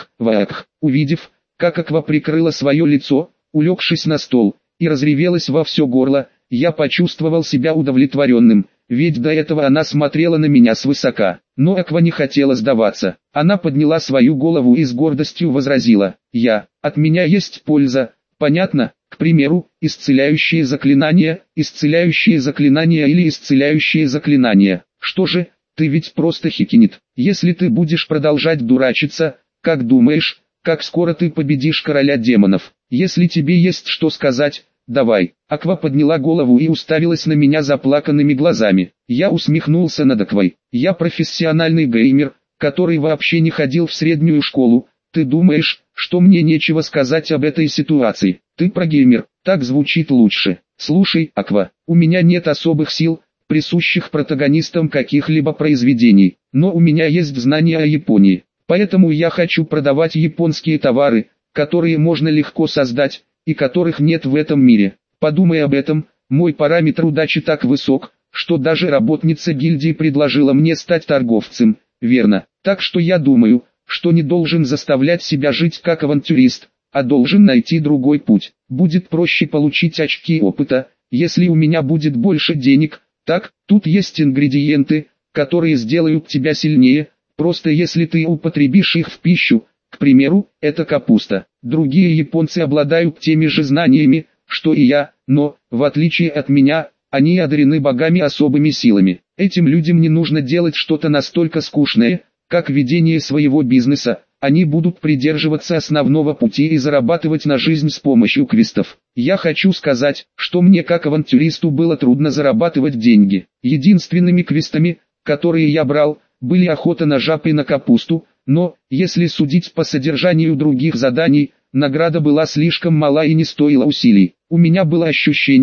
Speaker 1: Увидев, как Аква прикрыла свое лицо, улегшись на стол, и разревелась во все горло, я почувствовал себя удовлетворенным, ведь до этого она смотрела на меня свысока. Но Аква не хотела сдаваться. Она подняла свою голову и с гордостью возразила: от меня есть польза, понятно? К примеру, исцеляющие заклинания или исцеляющие заклинания. Что же, ты ведь просто Хикинит. Если ты будешь продолжать дурачиться, как думаешь, как скоро ты победишь короля демонов? Если тебе есть что сказать, давай. Аква подняла голову и уставилась на меня заплаканными глазами. Я усмехнулся над Аквой. Я профессиональный геймер, который вообще не ходил в среднюю школу. Ты думаешь, что мне нечего сказать об этой ситуации? Ты прогеймер, так звучит лучше. Слушай, Аква, у меня нет особых сил, присущих протагонистам каких-либо произведений, но у меня есть знания о Японии. Поэтому я хочу продавать японские товары, которые можно легко создать, и которых нет в этом мире. Подумай об этом, мой параметр удачи так высок, что даже работница гильдии предложила мне стать торговцем, верно? Так что я думаю, что не должен заставлять себя жить как авантюрист, а должен найти другой путь. Будет проще получить очки опыта, если у меня будет больше денег. Так, тут есть ингредиенты, которые сделают тебя сильнее, просто если ты употребишь их в пищу. К примеру, это капуста. Другие японцы обладают теми же знаниями, что и я, но, в отличие от меня, они одарены богами особыми силами. Этим людям не нужно делать что-то настолько скучное, как ведение своего бизнеса. Они будут придерживаться основного пути и зарабатывать на жизнь с помощью квестов. Я хочу сказать, что мне как авантюристу было трудно зарабатывать деньги. Единственными квестами, которые я брал, были охота на жаб и на капусту, но, если судить по содержанию других заданий, награда была слишком мала и не стоила усилий. У меня было ощущение,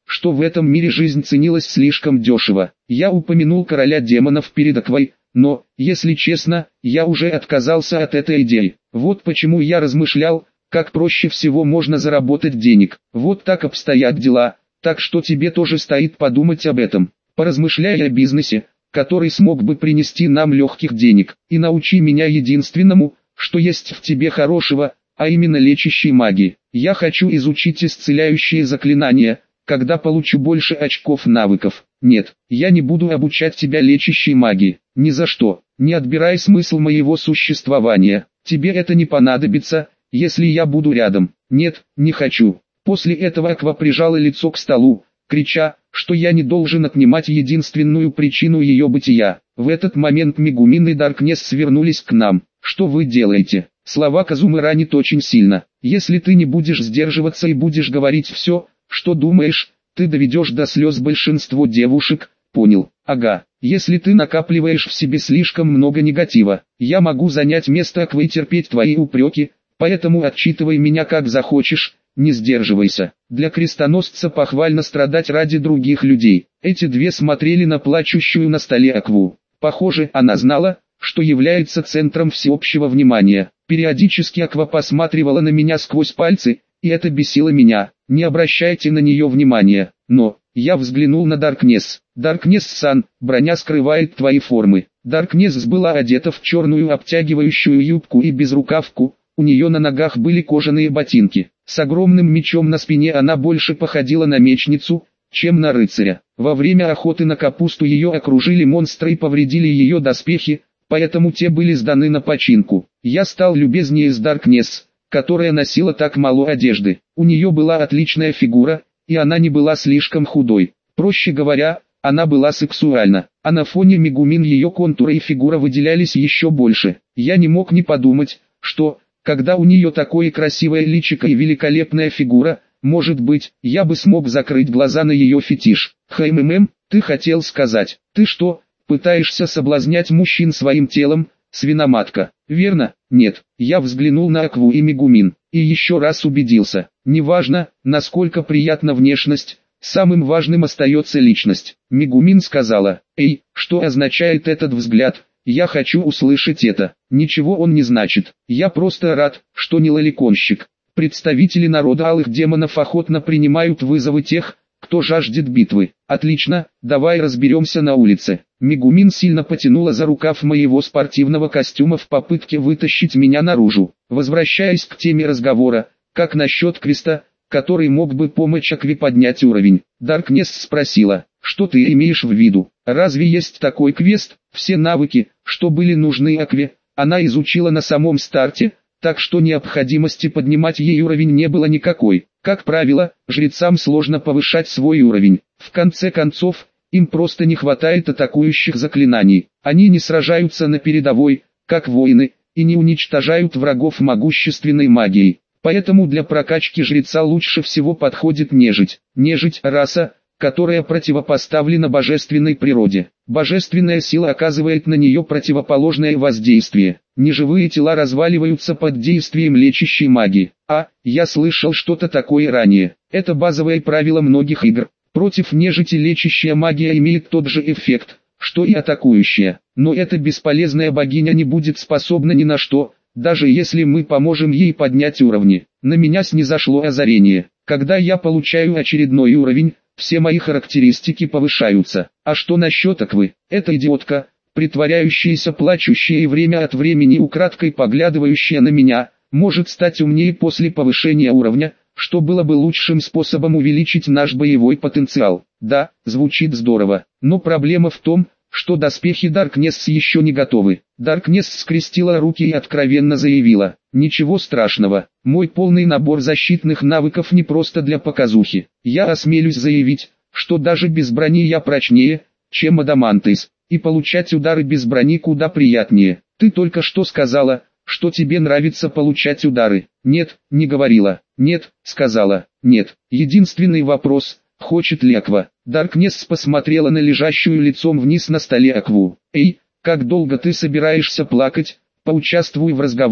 Speaker 1: что в этом мире жизнь ценилась слишком дешево. Я упомянул короля демонов перед Аквой, но, если честно, я уже отказался от этой идеи. Вот почему я размышлял, как проще всего можно заработать денег. Вот так обстоят дела, так что тебе тоже стоит подумать об этом. Поразмышляй о бизнесе, который смог бы принести нам легких денег, и научи меня единственному, что есть в тебе хорошего, а именно лечащей магии. Я хочу изучить исцеляющие заклинания, когда получу больше очков навыков. Нет, я не буду обучать тебя лечащей магии. Ни за что. Не отбирай смысл моего существования. Тебе это не понадобится, если я буду рядом. Нет, не хочу. После этого Аква прижала лицо к столу, крича, что я не должен отнимать единственную причину ее бытия. В этот момент Мегумин и Даркнесс свернулись к нам. Что вы делаете? Слова Казумы ранят очень сильно. Если ты не будешь сдерживаться и будешь говорить все, что думаешь, ты доведешь до слез большинство девушек. Понял? Ага. Если ты накапливаешь в себе слишком много негатива, я могу занять место Аквы и терпеть твои упреки, поэтому отчитывай меня как захочешь, не сдерживайся. Для крестоносца похвально страдать ради других людей. Эти две смотрели на плачущую на столе Акву. Похоже, она знала, что является центром всеобщего внимания. Периодически Аква посматривала на меня сквозь пальцы, и это бесило меня. Не обращайте на нее внимания. Но, я взглянул на Даркнесс. Даркнесс-сан, броня скрывает твои формы. Даркнесс была одета в черную обтягивающую юбку и безрукавку, у нее на ногах были кожаные ботинки. С огромным мечом на спине она больше походила на мечницу, чем на рыцаря. Во время охоты на капусту ее окружили монстры и повредили ее доспехи, поэтому те были сданы на починку. Я стал любезнее с Даркнесс, которая носила так мало одежды. У нее была отличная фигура, и она не была слишком худой. Проще говоря, она была сексуальна. А на фоне Мегумин ее контуры и фигура выделялись еще больше. Я не мог не подумать, что, когда у нее такое красивое личико и великолепная фигура, может быть, я бы смог закрыть глаза на ее фетиш. Ты хотел сказать, ты что, пытаешься соблазнять мужчин своим телом, свиноматка? Верно? Нет. Я взглянул на Акву и Мегумин, и еще раз убедился. Неважно, насколько приятна внешность, самым важным остается личность. Мегумин сказала, «Эй, что означает этот взгляд? Я хочу услышать это». Ничего он не значит. Я просто рад, что не лоликонщик. Представители народа алых демонов охотно принимают вызовы тех, кто жаждет битвы. Отлично, давай разберемся на улице. Мегумин сильно потянула за рукав моего спортивного костюма в попытке вытащить меня наружу. Возвращаясь к теме разговора, как насчет квеста, который мог бы помочь Акве поднять уровень? Даркнесс спросила, что ты имеешь в виду? Разве есть такой квест? Все навыки, что были нужны Акве, она изучила на самом старте, так что необходимости поднимать ей уровень не было никакой. Как правило, жрецам сложно повышать свой уровень. В конце концов, им просто не хватает атакующих заклинаний. Они не сражаются на передовой, как воины, и не уничтожают врагов могущественной магией. Поэтому для прокачки жреца лучше всего подходит нежить. Нежить – раса, которая противопоставлена божественной природе. Божественная сила оказывает на нее противоположное воздействие. Неживые тела разваливаются под действием лечащей магии. Я слышал что-то такое ранее. Это базовое правило многих игр. Против нежити лечащая магия имеет тот же эффект, что и атакующая. Но эта бесполезная богиня не будет способна ни на что, даже если мы поможем ей поднять уровни. На меня снизошло озарение. Когда я получаю очередной уровень, все мои характеристики повышаются. А что насчет Аквы? Эта идиотка, притворяющаяся плачущая и время от времени украдкой поглядывающая на меня, может стать умнее после повышения уровня, что было бы лучшим способом увеличить наш боевой потенциал. Да, звучит здорово, но проблема в том, что доспехи Даркнесс еще не готовы. Даркнесс скрестила руки и откровенно заявила, ничего страшного, мой полный набор защитных навыков не просто для показухи. Я осмелюсь заявить, что даже без брони я прочнее, чем Адамантис, и получать удары без брони куда приятнее. Ты только что сказала, что тебе нравится получать удары. Нет, не говорила. Нет, сказала. Нет. Единственный вопрос, хочет ли Аква? Даркнесс посмотрела на лежащую лицом вниз на столе Акву. Эй, как долго ты собираешься плакать? Поучаствуй в разговоре,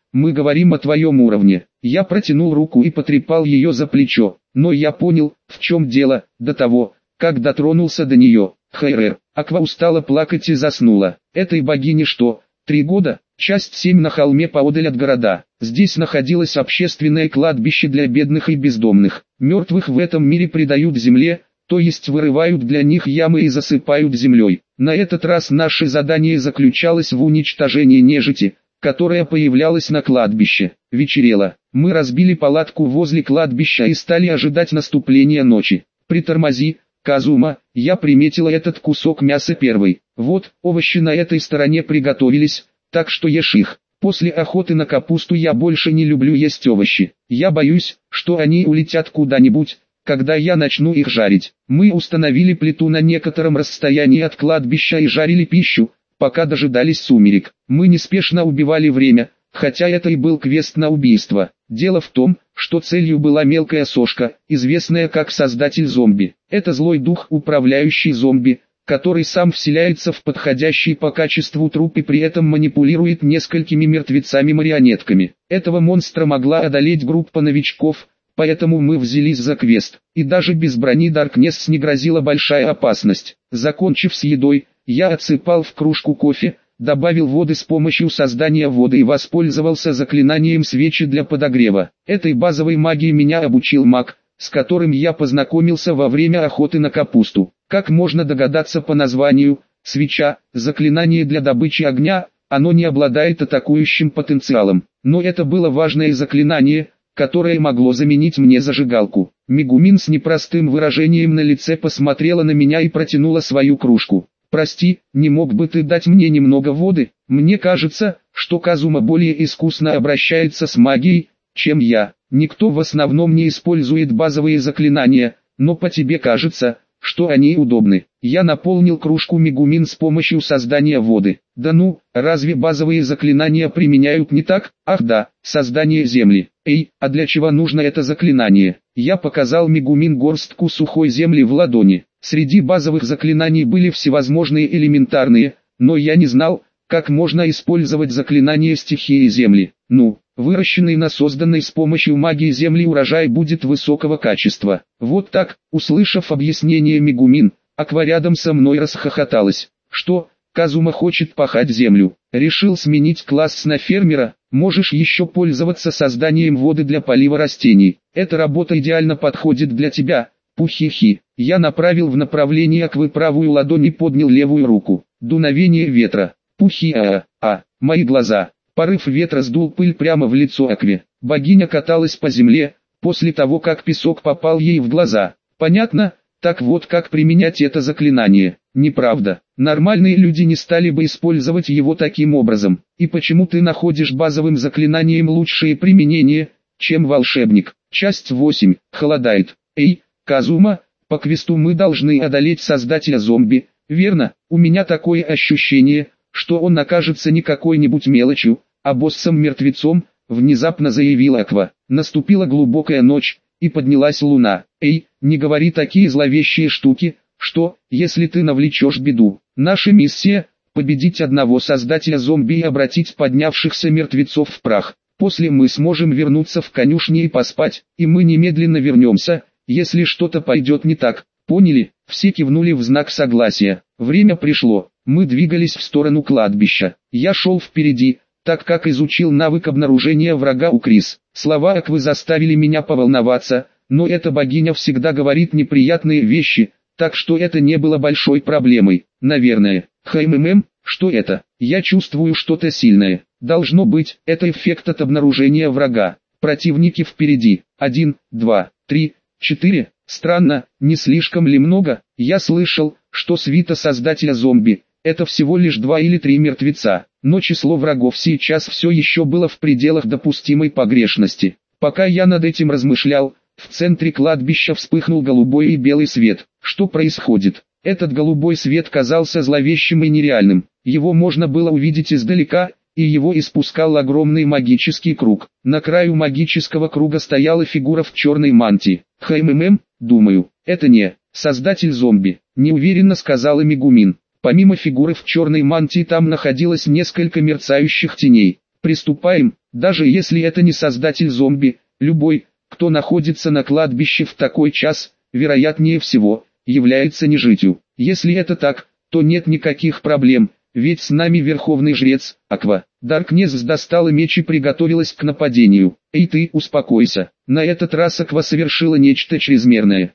Speaker 1: мы говорим о твоем уровне. Я протянул руку и потрепал ее за плечо, но я понял, в чем дело, до того, как дотронулся до нее. Хайрер. Аква устала плакать и заснула. Этой богине что, 3 года? Часть 7 на холме поодаль от города. Здесь находилось общественное кладбище для бедных и бездомных. Мертвых в этом мире предают земле, то есть вырывают для них ямы и засыпают землей. На этот раз наше задание заключалось в уничтожении нежити, которая появлялась на кладбище. Вечерело. Мы разбили палатку возле кладбища и стали ожидать наступления ночи. Притормози, Казума, я приметила этот кусок мяса первый. Вот, овощи на этой стороне приготовились, так что ешь их. После охоты на капусту я больше не люблю есть овощи. Я боюсь, что они улетят куда-нибудь, когда я начну их жарить. Мы установили плиту на некотором расстоянии от кладбища и жарили пищу, пока дожидались сумерек. Мы неспешно убивали время, хотя это и был квест на убийство. Дело в том, что целью была мелкая сошка, известная как создатель зомби. Это злой дух, управляющий зомби, который сам вселяется в подходящий по качеству труп и при этом манипулирует несколькими мертвецами-марионетками. Этого монстра могла одолеть группа новичков, поэтому мы взялись за квест. И даже без брони Даркнесс не грозила большая опасность. Закончив с едой, я отсыпал в кружку кофе, добавил воды с помощью создания воды и воспользовался заклинанием свечи для подогрева. Этой базовой магии меня обучил маг, с которым я познакомился во время охоты на капусту. Как можно догадаться по названию, свеча – заклинание для добычи огня, оно не обладает атакующим потенциалом. Но это было важное заклинание, которое могло заменить мне зажигалку. Мегумин с непростым выражением на лице посмотрела на меня и протянула свою кружку. «Прости, не мог бы ты дать мне немного воды? Мне кажется, что Казума более искусно обращается с магией, чем я. Никто в основном не использует базовые заклинания, но по тебе кажется, что они удобны». Я наполнил кружку Мегумин с помощью создания воды. «Да ну, разве базовые заклинания применяют не так? Ах да, создание земли. Эй, а для чего нужно это заклинание?» Я показал Мегумин горстку сухой земли в ладони. Среди базовых заклинаний были всевозможные элементарные, но я не знал, как можно использовать заклинание стихии земли. Ну, выращенный на созданной с помощью магии земли урожай будет высокого качества. Вот так, услышав объяснение Мегумин, Аква рядом со мной расхохоталась. «Что, Казума хочет пахать землю? Решил сменить класс на фермера? Можешь еще пользоваться созданием воды для полива растений. Эта работа идеально подходит для тебя». Пухихи. Я направил в направлении Аквы правую ладонь и поднял левую руку. Дуновение ветра. Мои глаза. Порыв ветра сдул пыль прямо в лицо Акве. Богиня каталась по земле, после того как песок попал ей в глаза. Понятно? Так вот как применять это заклинание. Неправда. Нормальные люди не стали бы использовать его таким образом. И почему ты находишь базовым заклинанием лучшее применение, чем волшебник? Часть 8. Холодает. Эй, Казума, по квесту мы должны одолеть создателя зомби, верно? У меня такое ощущение, что он окажется не какой-нибудь мелочью, а боссом-мертвецом, внезапно заявила Аква. Наступила глубокая ночь, и поднялась луна. Эй, не говори такие зловещие штуки, что, если ты навлечешь беду. Наша миссия – победить одного создателя зомби и обратить поднявшихся мертвецов в прах. После мы сможем вернуться в конюшни и поспать, и мы немедленно вернемся, если что-то пойдет не так. Поняли? Все кивнули в знак согласия. Время пришло. Мы двигались в сторону кладбища. Я шел впереди, так как изучил навык обнаружения врага у Крис. Слова Аквы заставили меня поволноваться, но эта богиня всегда говорит неприятные вещи, так что это не было большой проблемой. Наверное. Что это? Я чувствую что-то сильное. Должно быть, это эффект от обнаружения врага. Противники впереди. 1, 2, 3, 4. Странно, не слишком ли много? Я слышал, что свита создателя зомби – это всего лишь 2 или 3 мертвеца, но число врагов сейчас все еще было в пределах допустимой погрешности. Пока я над этим размышлял, в центре кладбища вспыхнул голубой и белый свет. Что происходит? Этот голубой свет казался зловещим и нереальным. Его можно было увидеть издалека, и его испускал огромный магический круг. На краю магического круга стояла фигура в черной мантии. Думаю, это не создатель зомби, неуверенно сказала Мегумин. Помимо фигуры в черной мантии там находилось несколько мерцающих теней. Приступаем, Даже если это не создатель зомби, любой, кто находится на кладбище в такой час, вероятнее всего, является нежитью. Если это так, то нет никаких проблем, ведь с нами верховный жрец, Аква. Даркнесс достала меч и приготовилась к нападению. Эй ты, успокойся. На этот раз Аква совершила нечто чрезмерное.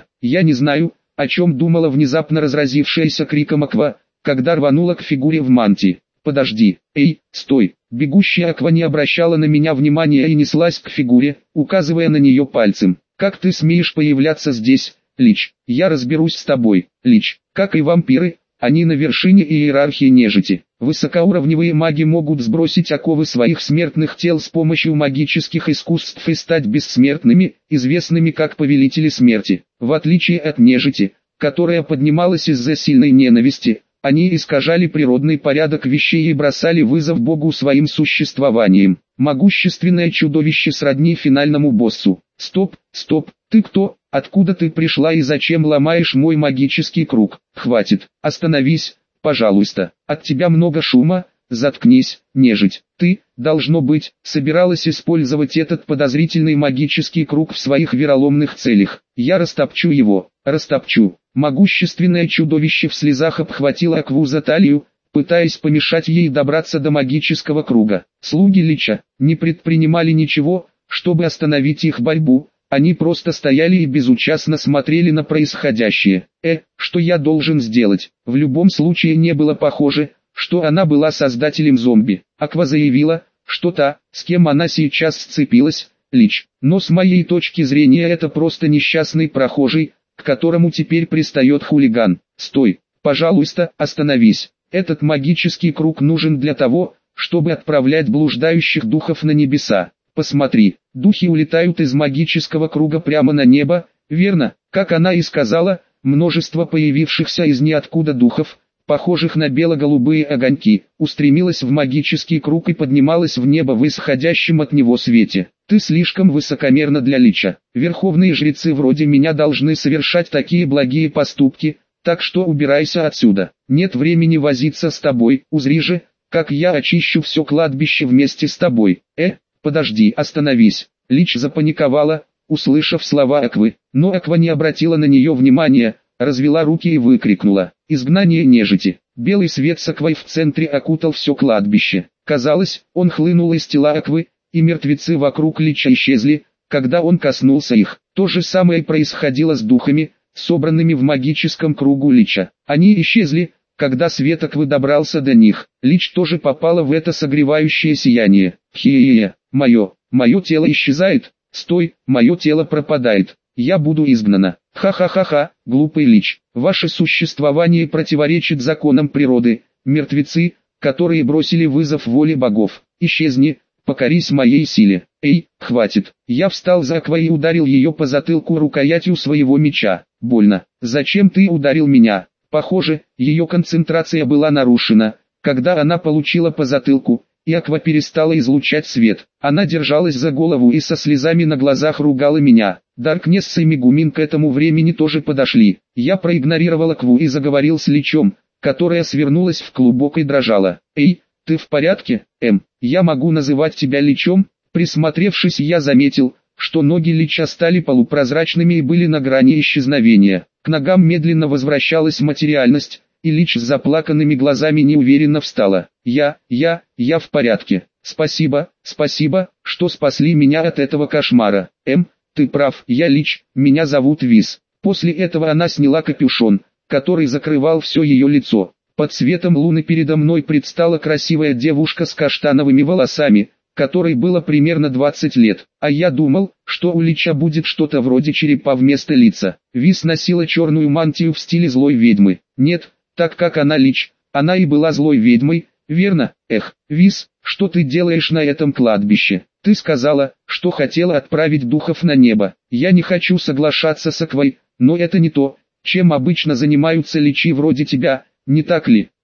Speaker 1: Я не знаю, о чем думала внезапно разразившаяся криком Аква, когда рванула к фигуре в мантии. Подожди, эй, стой. Бегущая Аква не обращала на меня внимания и неслась к фигуре, указывая на нее пальцем. Как ты смеешь появляться здесь, Лич? Я разберусь с тобой, Лич. Как и вампиры, они на вершине иерархии нежити. Высокоуровневые маги могут сбросить оковы своих смертных тел с помощью магических искусств и стать бессмертными, известными как повелители смерти. В отличие от нежити, которая поднималась из-за сильной ненависти, они искажали природный порядок вещей и бросали вызов Богу своим существованием. Могущественное чудовище сродни финальному боссу. Стоп, ты кто? Откуда ты пришла и зачем ломаешь мой магический круг? Хватит, остановись, пожалуйста. От тебя много шума, заткнись, нежить. Ты, должно быть, собиралась использовать этот подозрительный магический круг в своих вероломных целях. Я растопчу его, растопчу. Могущественное чудовище в слезах обхватило Акву за талию, пытаясь помешать ей добраться до магического круга. Слуги Лича не предпринимали ничего, чтобы остановить их борьбу. Они просто стояли и безучастно смотрели на происходящее. Что я должен сделать? В любом случае не было похоже, что она была создателем зомби. Аква заявила, что та, с кем она сейчас сцепилась, Лич. Но с моей точки зрения это просто несчастный прохожий, к которому теперь пристает хулиган. Стой, пожалуйста, остановись. Этот магический круг нужен для того, чтобы отправлять блуждающих духов на небеса. Посмотри, духи улетают из магического круга прямо на небо, верно? Как она и сказала, множество появившихся из ниоткуда духов, похожих на бело-голубые огоньки, устремилось в магический круг и поднималось в небо в исходящем от него свете. Ты слишком высокомерна для Лича. Верховные жрецы вроде меня должны совершать такие благие поступки, так что убирайся отсюда. Нет времени возиться с тобой, узри же, как я очищу все кладбище вместе с тобой. Подожди, остановись. Лич запаниковала, услышав слова Аквы, но Аква не обратила на нее внимания, развела руки и выкрикнула: «Изгнание нежити!». Белый свет с Аквой в центре окутал все кладбище. Казалось, он хлынул из тела Аквы, и мертвецы вокруг Лича исчезли, когда он коснулся их. То же самое происходило с духами, собранными в магическом кругу Лича. Они исчезли, когда свет Аквы добрался до них. Лич тоже попала в это согревающее сияние. Мое тело исчезает. Стой, мое тело пропадает. Я буду изгнана. Ха-ха-ха-ха, глупый Лич. Ваше существование противоречит законам природы. Мертвецы, которые бросили вызов воле богов. Исчезни, покорись моей силе. Хватит. Я встал за Аквой и ударил ее по затылку рукоятью своего меча. Больно. Зачем ты ударил меня? Похоже, ее концентрация была нарушена, когда она получила по затылку, и Аква перестала излучать свет. Она держалась за голову и со слезами на глазах ругала меня. Даркнесс и Мегумин к этому времени тоже подошли. Я проигнорировал Акву и заговорил с Личом, которая свернулась в клубок и дрожала. Ты в порядке, Я могу называть тебя Личом? Присмотревшись, я заметил, что ноги Лича стали полупрозрачными и были на грани исчезновения. К ногам медленно возвращалась материальность, и Лич с заплаканными глазами неуверенно встала. Я в порядке. Спасибо, что спасли меня от этого кошмара. Ты прав, я Лич, меня зовут Вис. После этого она сняла капюшон, который закрывал все ее лицо. Под светом луны передо мной предстала красивая девушка с каштановыми волосами, которой было примерно 20 лет, а я думал, что у Лича будет что-то вроде черепа вместо лица. Вис носила черную мантию в стиле злой ведьмы. Нет, так как она Лич, она и была злой ведьмой, верно? Вис, что ты делаешь на этом кладбище? Ты сказала, что хотела отправить духов на небо. Я не хочу соглашаться с Аквой, но это не то, чем обычно занимаются Личи вроде тебя, не так ли?